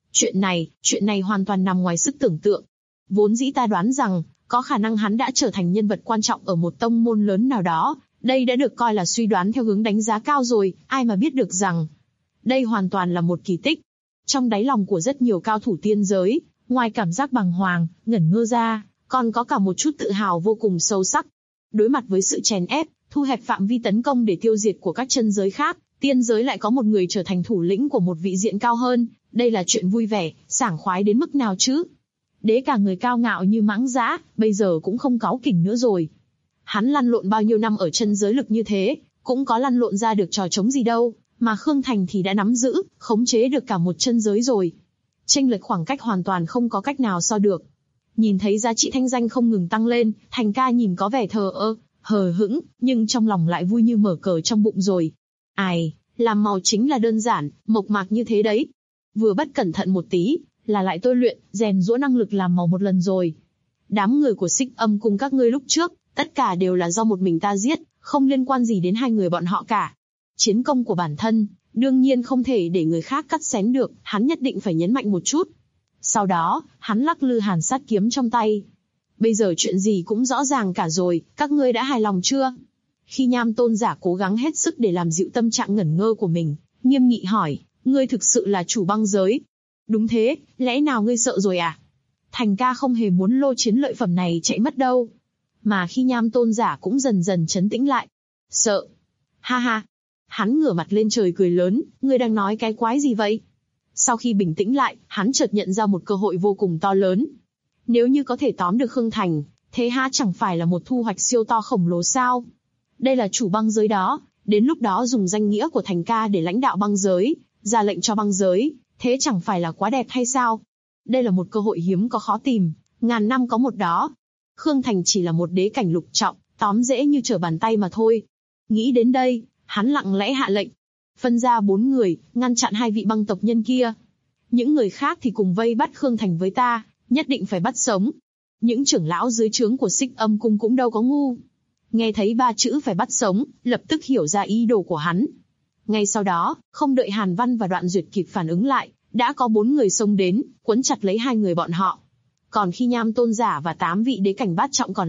này hoàn toàn nằm ngoài sức tưởng tượng. Vốn dĩ ta đoán rằng, có khả năng hắn đã trở thành nhân vật quan trọng ở một tông môn lớn nào đó. Đây đã được coi là suy đoán theo hướng đánh giá cao rồi, ai mà biết được rằng đây hoàn toàn là một kỳ tích. Trong đáy lòng của rất nhiều cao thủ tiên giới, ngoài cảm giác bàng hoàng, ngẩn ngơ ra, còn có cả một chút tự hào vô cùng sâu sắc. Đối mặt với sự chèn ép, thu hẹp phạm vi tấn công để tiêu diệt của các chân giới khác, tiên giới lại có một người trở thành thủ lĩnh của một vị diện cao hơn, đây là chuyện vui vẻ, sảng khoái đến mức nào chứ? Đế cả người cao ngạo như mãng dã, bây giờ cũng không cáu kỉnh nữa rồi. Hắn lăn lộn bao nhiêu năm ở chân giới lực như thế, cũng có lăn lộn ra được trò trống gì đâu, mà Khương Thành thì đã nắm giữ, khống chế được cả một chân giới rồi. Chênh lệch khoảng cách hoàn toàn không có cách nào so được. Nhìn thấy giá trị thanh danh không ngừng tăng lên, Thành ca nhìn có vẻ thờ ơ, hờ hững, nhưng trong lòng lại vui như mở cờ trong bụng rồi. Ai, làm màu chính là đơn giản, mộc mạc như thế đấy. Vừa bất cẩn thận một tí, là lại tôi luyện, rèn giũa năng lực làm màu một lần rồi. Đám người của Xích Âm Cung các ngươi lúc trước, tất cả đều là do một mình ta giết, không liên quan gì đến hai người bọn họ cả. Chiến công của bản thân, đương nhiên không thể để người khác cắt xén được, hắn nhất định phải nhấn mạnh một chút. Sau đó, hắn lắc lư hàn sát kiếm trong tay. Bây giờ chuyện gì cũng rõ ràng cả rồi, các ngươi đã hài lòng chưa? Khi Nham Tôn giả cố gắng hết sức để làm dịu tâm trạng ngẩn ngơ của mình, nghiêm nghị hỏi, ngươi thực sự là chủ băng giới? Đúng thế, lẽ nào ngươi sợ rồi à? Thành ca không hề muốn lô chiến lợi phẩm này chạy mất đâu. Mà khi Nham Tôn giả cũng dần dần trấn tĩnh lại. Sợ? Ha ha. Hắn ngửa mặt lên trời cười lớn, ngươi đang nói cái quái gì vậy? Sau khi bình tĩnh lại, hắn chợt nhận ra một cơ hội vô cùng to lớn. Nếu như có thể tóm được Khương Thành, thế há chẳng phải là một thu hoạch siêu to khổng lồ sao? Đây là chủ băng giới đó, đến lúc đó dùng danh nghĩa của Thành ca để lãnh đạo băng giới, ra lệnh cho băng giới, thế chẳng phải là quá đẹp hay sao? Đây là một cơ hội hiếm có khó tìm, ngàn năm có một đó. Khương Thành chỉ là một đế cảnh lục trọng, tóm dễ như trở bàn tay mà thôi. Nghĩ đến đây, hắn lặng lẽ hạ lệnh, phân ra 4 người, ngăn chặn 2 vị băng tộc nhân kia. Những người khác thì cùng vây bắt Khương Thành với ta, nhất định phải bắt sống. Những trưởng lão dưới trướng của Xích Âm Cung cũng đâu có ngu. Nghe thấy 3 chữ phải bắt sống, lập tức hiểu ra ý đồ của hắn. Ngay sau đó, không đợi Hàn Văn và Đoạn Duyệt kịp phản ứng lại, đã có 4 người xông đến, quấn chặt lấy 2 người bọn họ. Còn khi Nham Tôn giả và 8 vị đế cảnh bát trọng còn lại,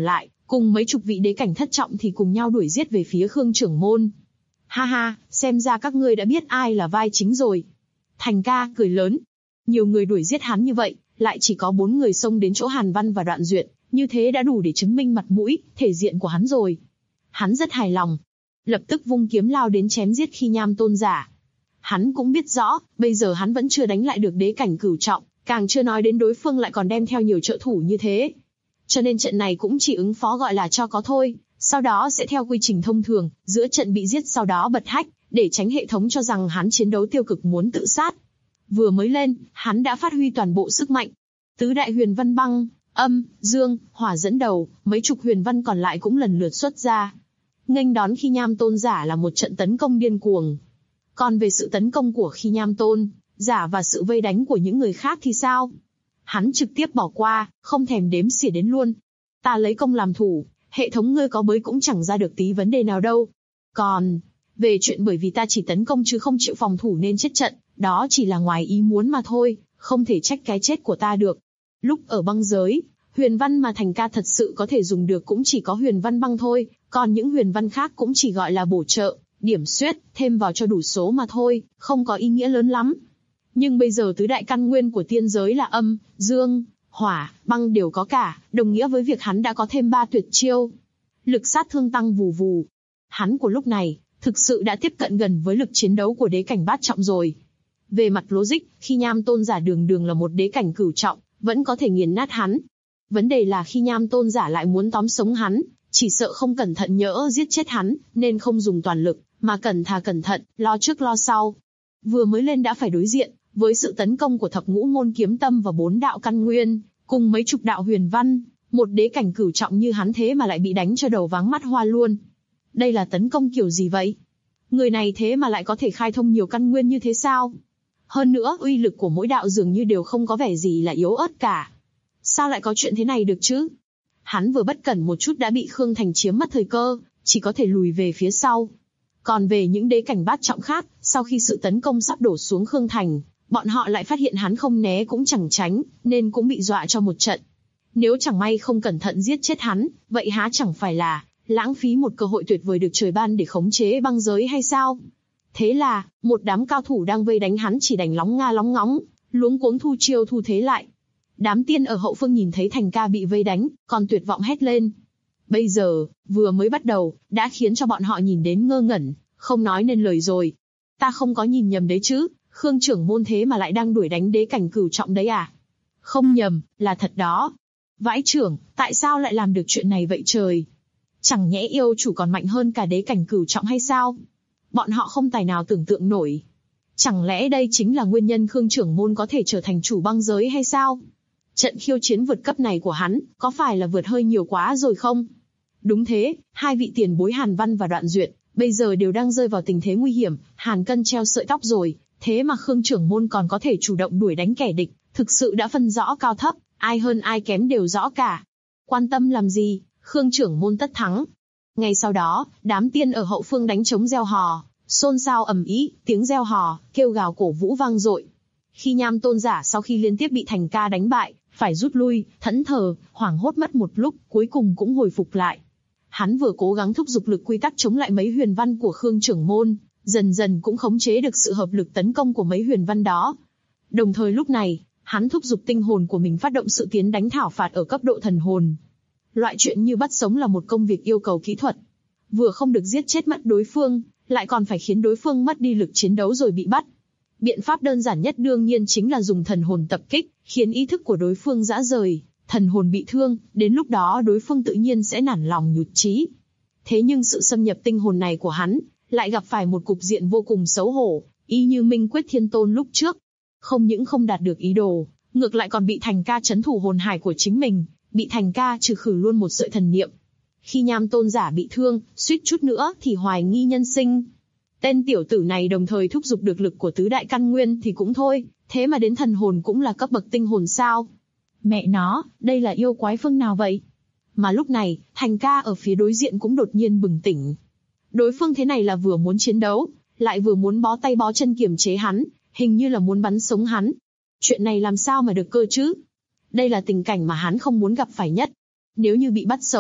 cùng mấy chục vị đế cảnh thất trọng thì cùng nhau đuổi giết về phía Khương trưởng môn. Ha ha, xem ra các ngươi đã biết ai là vai chính rồi. Thành ca cười lớn. Nhiều người đuổi giết hắn như vậy, lại chỉ có 4 người xông đến chỗ Hàn Văn và Đoạn Duyệt, như thế đã đủ để chứng minh mặt mũi, thể diện của hắn rồi. Hắn rất hài lòng. Lập tức vung kiếm lao đến chém giết Khi Nham tôn giả. Hắn cũng biết rõ, bây giờ hắn vẫn chưa đánh lại được đế cảnh cửu trọng, càng chưa nói đến đối phương lại còn đem theo nhiều trợ thủ như thế. Cho nên trận này cũng chỉ ứng phó gọi là cho có thôi, sau đó sẽ theo quy trình thông thường, giữa trận bị giết sau đó bật hack, để tránh hệ thống cho rằng hắn chiến đấu tiêu cực muốn tự sát. Vừa mới lên, hắn đã phát huy toàn bộ sức mạnh. Tứ đại huyền văn băng, âm, dương, hỏa dẫn đầu, mấy chục huyền văn còn lại cũng lần lượt xuất ra. Nghênh đón Khi Nham tôn giả là một trận tấn công điên cuồng. Còn về sự tấn công của Khi Nham tôn giả và sự vây đánh của những người khác thì sao? Hắn trực tiếp bỏ qua, không thèm đếm xỉa đến luôn. Ta lấy công làm thủ, hệ thống ngươi có bới cũng chẳng ra được tí vấn đề nào đâu. Còn về chuyện bởi vì ta chỉ tấn công chứ không chịu phòng thủ nên chết trận, đó chỉ là ngoài ý muốn mà thôi, không thể trách cái chết của ta được. Lúc ở băng giới, huyền văn mà Thành ca thật sự có thể dùng được cũng chỉ có huyền văn băng thôi, còn những huyền văn khác cũng chỉ gọi là bổ trợ, điểm xuyết, thêm vào cho đủ số mà thôi, không có ý nghĩa lớn lắm. Nhưng bây giờ tứ đại căn nguyên của tiên giới là âm, dương, hỏa, băng đều có cả, đồng nghĩa với việc hắn đã có thêm 3 tuyệt chiêu. Lực sát thương tăng vù vù. Hắn của lúc này, thực sự đã tiếp cận gần với lực chiến đấu của đế cảnh bát trọng rồi. Về mặt logic, Khi Nham tôn giả đường đường là một đế cảnh cửu trọng, vẫn có thể nghiền nát hắn. Vấn đề là Khi Nham tôn giả lại muốn tóm sống hắn, chỉ sợ không cẩn thận nhỡ giết chết hắn, nên không dùng toàn lực, mà cẩn thận, lo trước lo sau. Vừa mới lên đã phải đối diện với sự tấn công của thập ngũ môn kiếm tâm và 4 đạo căn nguyên, cùng mấy chục đạo huyền văn, một đế cảnh cửu trọng như hắn thế mà lại bị đánh cho đầu váng mắt hoa luôn. Đây là tấn công kiểu gì vậy? Người này thế mà lại có thể khai thông nhiều căn nguyên như thế sao? Hơn nữa, uy lực của mỗi đạo dường như đều không có vẻ gì là yếu ớt cả. Sao lại có chuyện thế này được chứ? Hắn vừa bất cẩn một chút đã bị Khương Thành chiếm mất thời cơ, chỉ có thể lùi về phía sau. Còn về những đế cảnh bát trọng khác, sau khi sự tấn công sắp đổ xuống Khương Thành, bọn họ lại phát hiện hắn không né cũng chẳng tránh, nên cũng bị dọa cho một trận. Nếu chẳng may không cẩn thận giết chết hắn, vậy há chẳng phải là lãng phí một cơ hội tuyệt vời được trời ban để khống chế băng giới hay sao? Thế là, một đám cao thủ đang vây đánh hắn chỉ đành lóng nga lóng ngóng, luống cuống thu chiêu thu thế lại. Đám tiên ở hậu phương nhìn thấy Thành ca bị vây đánh, còn tuyệt vọng hét lên. Bây giờ, vừa mới bắt đầu, đã khiến cho bọn họ nhìn đến ngơ ngẩn, không nói nên lời rồi. Ta không có nhìn nhầm đấy chứ, Khương trưởng môn thế mà lại đang đuổi đánh đế cảnh cửu trọng đấy à? Không nhầm, là thật đó. Vãi trưởng, tại sao lại làm được chuyện này vậy trời? Chẳng nhẽ yêu chủ còn mạnh hơn cả đế cảnh cửu trọng hay sao? Bọn họ không tài nào tưởng tượng nổi. Chẳng lẽ đây chính là nguyên nhân Khương trưởng môn có thể trở thành chủ băng giới hay sao? Trận khiêu chiến vượt cấp này của hắn, có phải là vượt hơi nhiều quá rồi không? Đúng thế, hai vị tiền bối Hàn Văn và Đoạn Duyệt, bây giờ đều đang rơi vào tình thế nguy hiểm, Hàn Cân treo sợi tóc rồi, thế mà Khương trưởng môn còn có thể chủ động đuổi đánh kẻ địch, thực sự đã phân rõ cao thấp, ai hơn ai kém đều rõ cả. Quan tâm làm gì, Khương trưởng môn tất thắng. Ngay sau đó, đám tiên ở hậu phương đánh trống reo hò, xôn xao ầm ĩ, tiếng reo hò, kêu gào cổ vũ vang dội. Khi Nham tôn giả sau khi liên tiếp bị Thành ca đánh bại, phải rút lui, thẫn thờ, hoảng hốt mất một lúc, cuối cùng cũng hồi phục lại. Hắn vừa cố gắng thúc giục lực quy tắc chống lại mấy huyền văn của Khương trưởng môn, dần dần cũng khống chế được sự hợp lực tấn công của mấy huyền văn đó. Đồng thời lúc này, hắn thúc giục tinh hồn của mình phát động sự tiến đánh thảo phạt ở cấp độ thần hồn. Loại chuyện như bắt sống là một công việc yêu cầu kỹ thuật. Vừa không được giết chết mất đối phương, lại còn phải khiến đối phương mất đi lực chiến đấu rồi bị bắt. Biện pháp đơn giản nhất đương nhiên chính là dùng thần hồn tập kích, khiến ý thức của đối phương rã rời, thần hồn bị thương, đến lúc đó đối phương tự nhiên sẽ nản lòng nhụt chí. Thế nhưng sự xâm nhập tinh hồn này của hắn, lại gặp phải một cục diện vô cùng xấu hổ, y như Minh Quyết Thiên Tôn lúc trước. Không những không đạt được ý đồ, ngược lại còn bị Thành ca trấn thủ hồn hải của chính mình, bị Thành ca trừ khử luôn một sợi thần niệm. Khi Nham tôn giả bị thương, suýt chút nữa thì hoài nghi nhân sinh. Tên tiểu tử này đồng thời thúc giục được lực của tứ đại căn nguyên thì cũng thôi, thế mà đến thần hồn cũng là cấp bậc tinh hồn sao? Mẹ nó, đây là yêu quái phương nào vậy? Mà lúc này, Thành ca ở phía đối diện cũng đột nhiên bừng tỉnh. Đối phương thế này là vừa muốn chiến đấu, lại vừa muốn bó tay bó chân kiềm chế hắn, hình như là muốn bắn sống hắn. Chuyện này làm sao mà được cơ chứ? Đây là tình cảnh mà hắn không muốn gặp phải nhất. Nếu như bị bắt sống,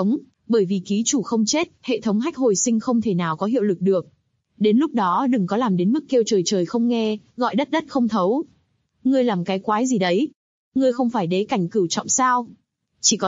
Bởi vì ký chủ không chết, hệ thống hack hồi sinh không thể nào có hiệu lực được. Đến lúc đó đừng có làm đến mức kêu trời trời không nghe, gọi đất đất không thấu. Ngươi làm cái quái gì đấy? Ngươi không phải đế cảnh cửu trọng sao? Chỉ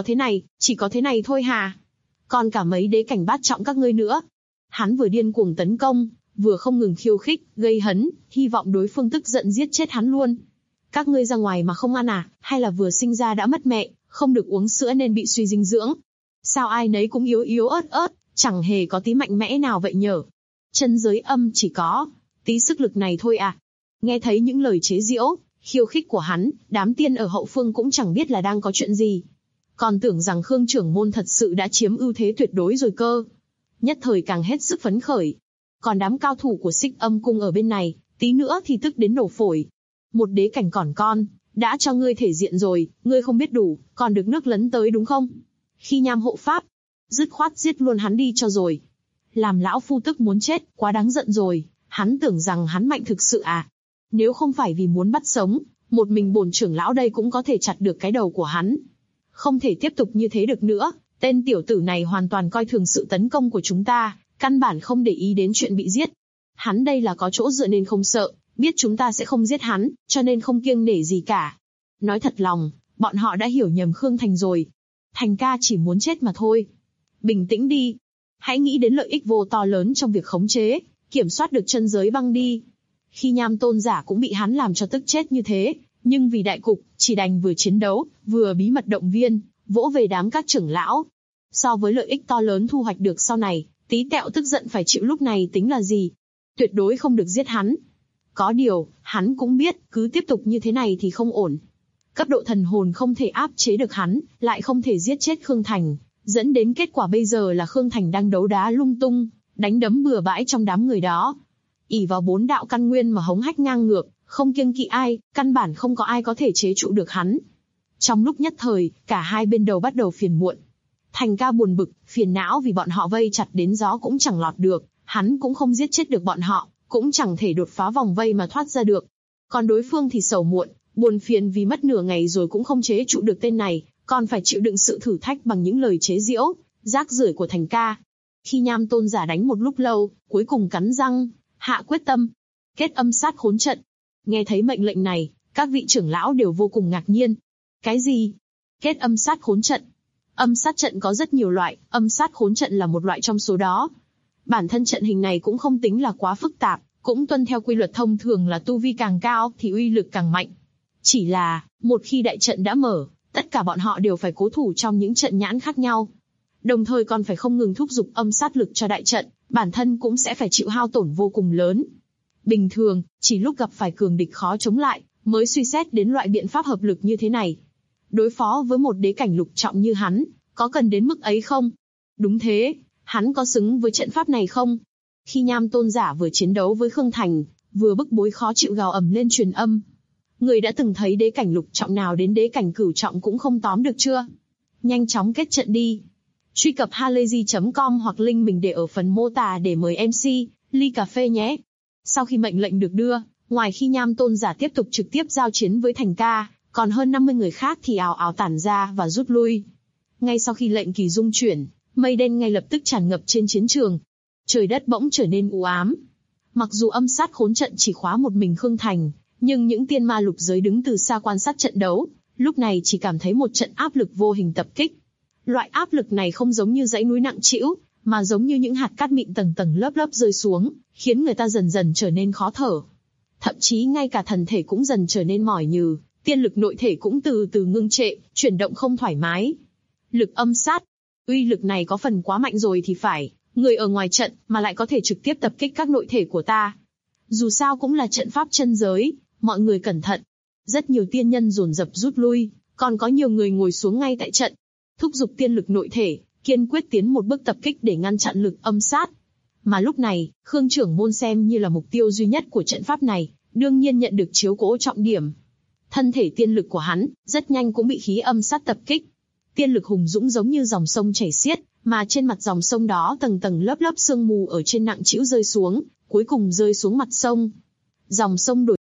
có thế này thôi hà? Còn cả mấy đế cảnh bát trọng các ngươi nữa. Hắn vừa điên cuồng tấn công, vừa không ngừng khiêu khích, gây hấn, hy vọng đối phương tức giận giết chết hắn luôn. Các ngươi ra ngoài mà không ăn à, hay là vừa sinh ra đã mất mẹ, không được uống sữa nên bị suy dinh dưỡng? Sao ai nấy cũng yếu yếu ớt ớt, chẳng hề có tí mạnh mẽ nào vậy nhở? Chân giới âm chỉ có tí sức lực này thôi à? Nghe thấy những lời chế giễu, khiêu khích của hắn, đám tiên ở hậu phương cũng chẳng biết là đang có chuyện gì. Còn tưởng rằng Khương trưởng môn thật sự đã chiếm ưu thế tuyệt đối rồi cơ. Nhất thời càng hết sức phấn khởi. Còn đám cao thủ của Xích Âm cung ở bên này, tí nữa thì tức đến nổ phổi. Một đế cảnh còn con, đã cho ngươi thể diện rồi, ngươi không biết đủ, còn được nước lấn tới đúng không? Khi nham hộ pháp, dứt khoát giết luôn hắn đi cho rồi. Làm lão phu tức muốn chết, quá đáng giận rồi, hắn tưởng rằng hắn mạnh thực sự à? Nếu không phải vì muốn bắt sống, một mình bổn trưởng lão đây cũng có thể chặt được cái đầu của hắn. Không thể tiếp tục như thế được nữa, tên tiểu tử này hoàn toàn coi thường sự tấn công của chúng ta, căn bản không để ý đến chuyện bị giết. Hắn đây là có chỗ dựa nên không sợ, biết chúng ta sẽ không giết hắn, cho nên không kiêng nể gì cả. Nói thật lòng, bọn họ đã hiểu nhầm Khương Thành rồi. Thành ca chỉ muốn chết mà thôi. Bình tĩnh đi. Hãy nghĩ đến lợi ích vô to lớn trong việc khống chế, kiểm soát được chân giới băng đi. Khi nham tôn giả cũng bị hắn làm cho tức chết như thế, nhưng vì đại cục, chỉ đành vừa chiến đấu, vừa bí mật động viên, vỗ về đám các trưởng lão. So với lợi ích to lớn thu hoạch được sau này, tí tẹo tức giận phải chịu lúc này tính là gì? Tuyệt đối không được giết hắn. Có điều, hắn cũng biết, cứ tiếp tục như thế này thì không ổn. Cấp độ thần hồn không thể áp chế được hắn, lại không thể giết chết Khương Thành, dẫn đến kết quả bây giờ là Khương Thành đang đấu đá lung tung, đánh đấm bừa bãi trong đám người đó. Ỷ vào 4 đạo căn nguyên mà hống hách ngang ngược, không kiêng kỵ ai, căn bản không có ai có thể chế trụ được hắn. Trong lúc nhất thời, cả hai bên đầu bắt đầu phiền muộn. Thành ca buồn bực, phiền não vì bọn họ vây chặt đến gió cũng chẳng lọt được, hắn cũng không giết chết được bọn họ, cũng chẳng thể đột phá vòng vây mà thoát ra được. Còn đối phương thì sầu muộn, buồn phiền vì mất nửa ngày rồi cũng không chế trụ được tên này, còn phải chịu đựng sự thử thách bằng những lời chế giễu, rác rưởi của Thành ca. Khi nham tôn giả đánh một lúc lâu, cuối cùng cắn răng, hạ quyết tâm, kết âm sát khốn trận. Nghe thấy mệnh lệnh này, các vị trưởng lão đều vô cùng ngạc nhiên. Cái gì? Kết âm sát khốn trận? Âm sát trận có rất nhiều loại, âm sát khốn trận là một loại trong số đó. Bản thân trận hình này cũng không tính là quá phức tạp, cũng tuân theo quy luật thông thường là tu vi càng cao thì uy lực càng mạnh. Chỉ là, một khi đại trận đã mở, tất cả bọn họ đều phải cố thủ trong những trận nhãn khác nhau. Đồng thời còn phải không ngừng thúc giục âm sát lực cho đại trận, bản thân cũng sẽ phải chịu hao tổn vô cùng lớn. Bình thường, chỉ lúc gặp phải cường địch khó chống lại, mới suy xét đến loại biện pháp hợp lực như thế này. Đối phó với một đế cảnh lục trọng như hắn, có cần đến mức ấy không? Đúng thế, hắn có xứng với trận pháp này không? Khi nham tôn giả vừa chiến đấu với Khương Thành, vừa bức bối khó chịu gào ầm lên truyền âm. Người đã từng thấy đế cảnh lục trọng nào đến đế cảnh cửu trọng cũng không tóm được chưa? Nhanh chóng kết trận đi. Truy cập halayzi.com hoặc link mình để ở phần mô tả để mời MC, ly cà phê nhé. Sau khi mệnh lệnh được đưa, ngoài khi nham tôn giả tiếp tục trực tiếp giao chiến với Thành ca, còn hơn 50 người khác thì ào ào tản ra và rút lui. Ngay sau khi lệnh kỳ dung chuyển, mây đen ngay lập tức tràn ngập trên chiến trường. Trời đất bỗng trở nên u ám. Mặc dù âm sát khốn trận chỉ khóa một mình Khương Thành, nhưng những tiên ma lục giới đứng từ xa quan sát trận đấu, lúc này chỉ cảm thấy một trận áp lực vô hình tập kích. Loại áp lực này không giống như dãy núi nặng trĩu, mà giống như những hạt cát mịn tầng tầng lớp lớp rơi xuống, khiến người ta dần dần trở nên khó thở. Thậm chí ngay cả thần thể cũng dần trở nên mỏi nhừ, tiên lực nội thể cũng từ từ ngưng trệ, chuyển động không thoải mái. Lực âm sát, uy lực này có phần quá mạnh rồi thì phải, người ở ngoài trận mà lại có thể trực tiếp tập kích các nội thể của ta. Dù sao cũng là trận pháp chân giới, mọi người cẩn thận. Rất nhiều tiên nhân dồn dập rút lui, còn có nhiều người ngồi xuống ngay tại trận, thúc giục tiên lực nội thể, kiên quyết tiến một bước tập kích để ngăn chặn lực âm sát. Mà lúc này, Khương trưởng môn xem như là mục tiêu duy nhất của trận pháp này, đương nhiên nhận được chiếu cố trọng điểm. Thân thể tiên lực của hắn, rất nhanh cũng bị khí âm sát tập kích. Tiên lực hùng dũng giống như dòng sông chảy xiết, mà trên mặt dòng sông đó tầng tầng lớp lớp sương mù ở trên nặng trĩu rơi xuống, cuối cùng rơi xuống mặt sông. Dòng sông đổi.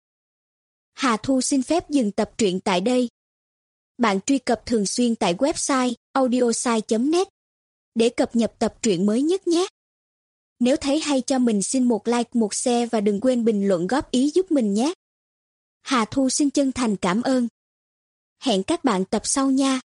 Hà Thu xin phép dừng tập truyện tại đây. Bạn truy cập thường xuyên tại website audiosai.net để cập nhật tập truyện mới nhất nhé. Nếu thấy hay cho mình xin một like, một share và đừng quên bình luận góp ý giúp mình nhé. Hà Thu xin chân thành cảm ơn. Hẹn các bạn tập sau nha.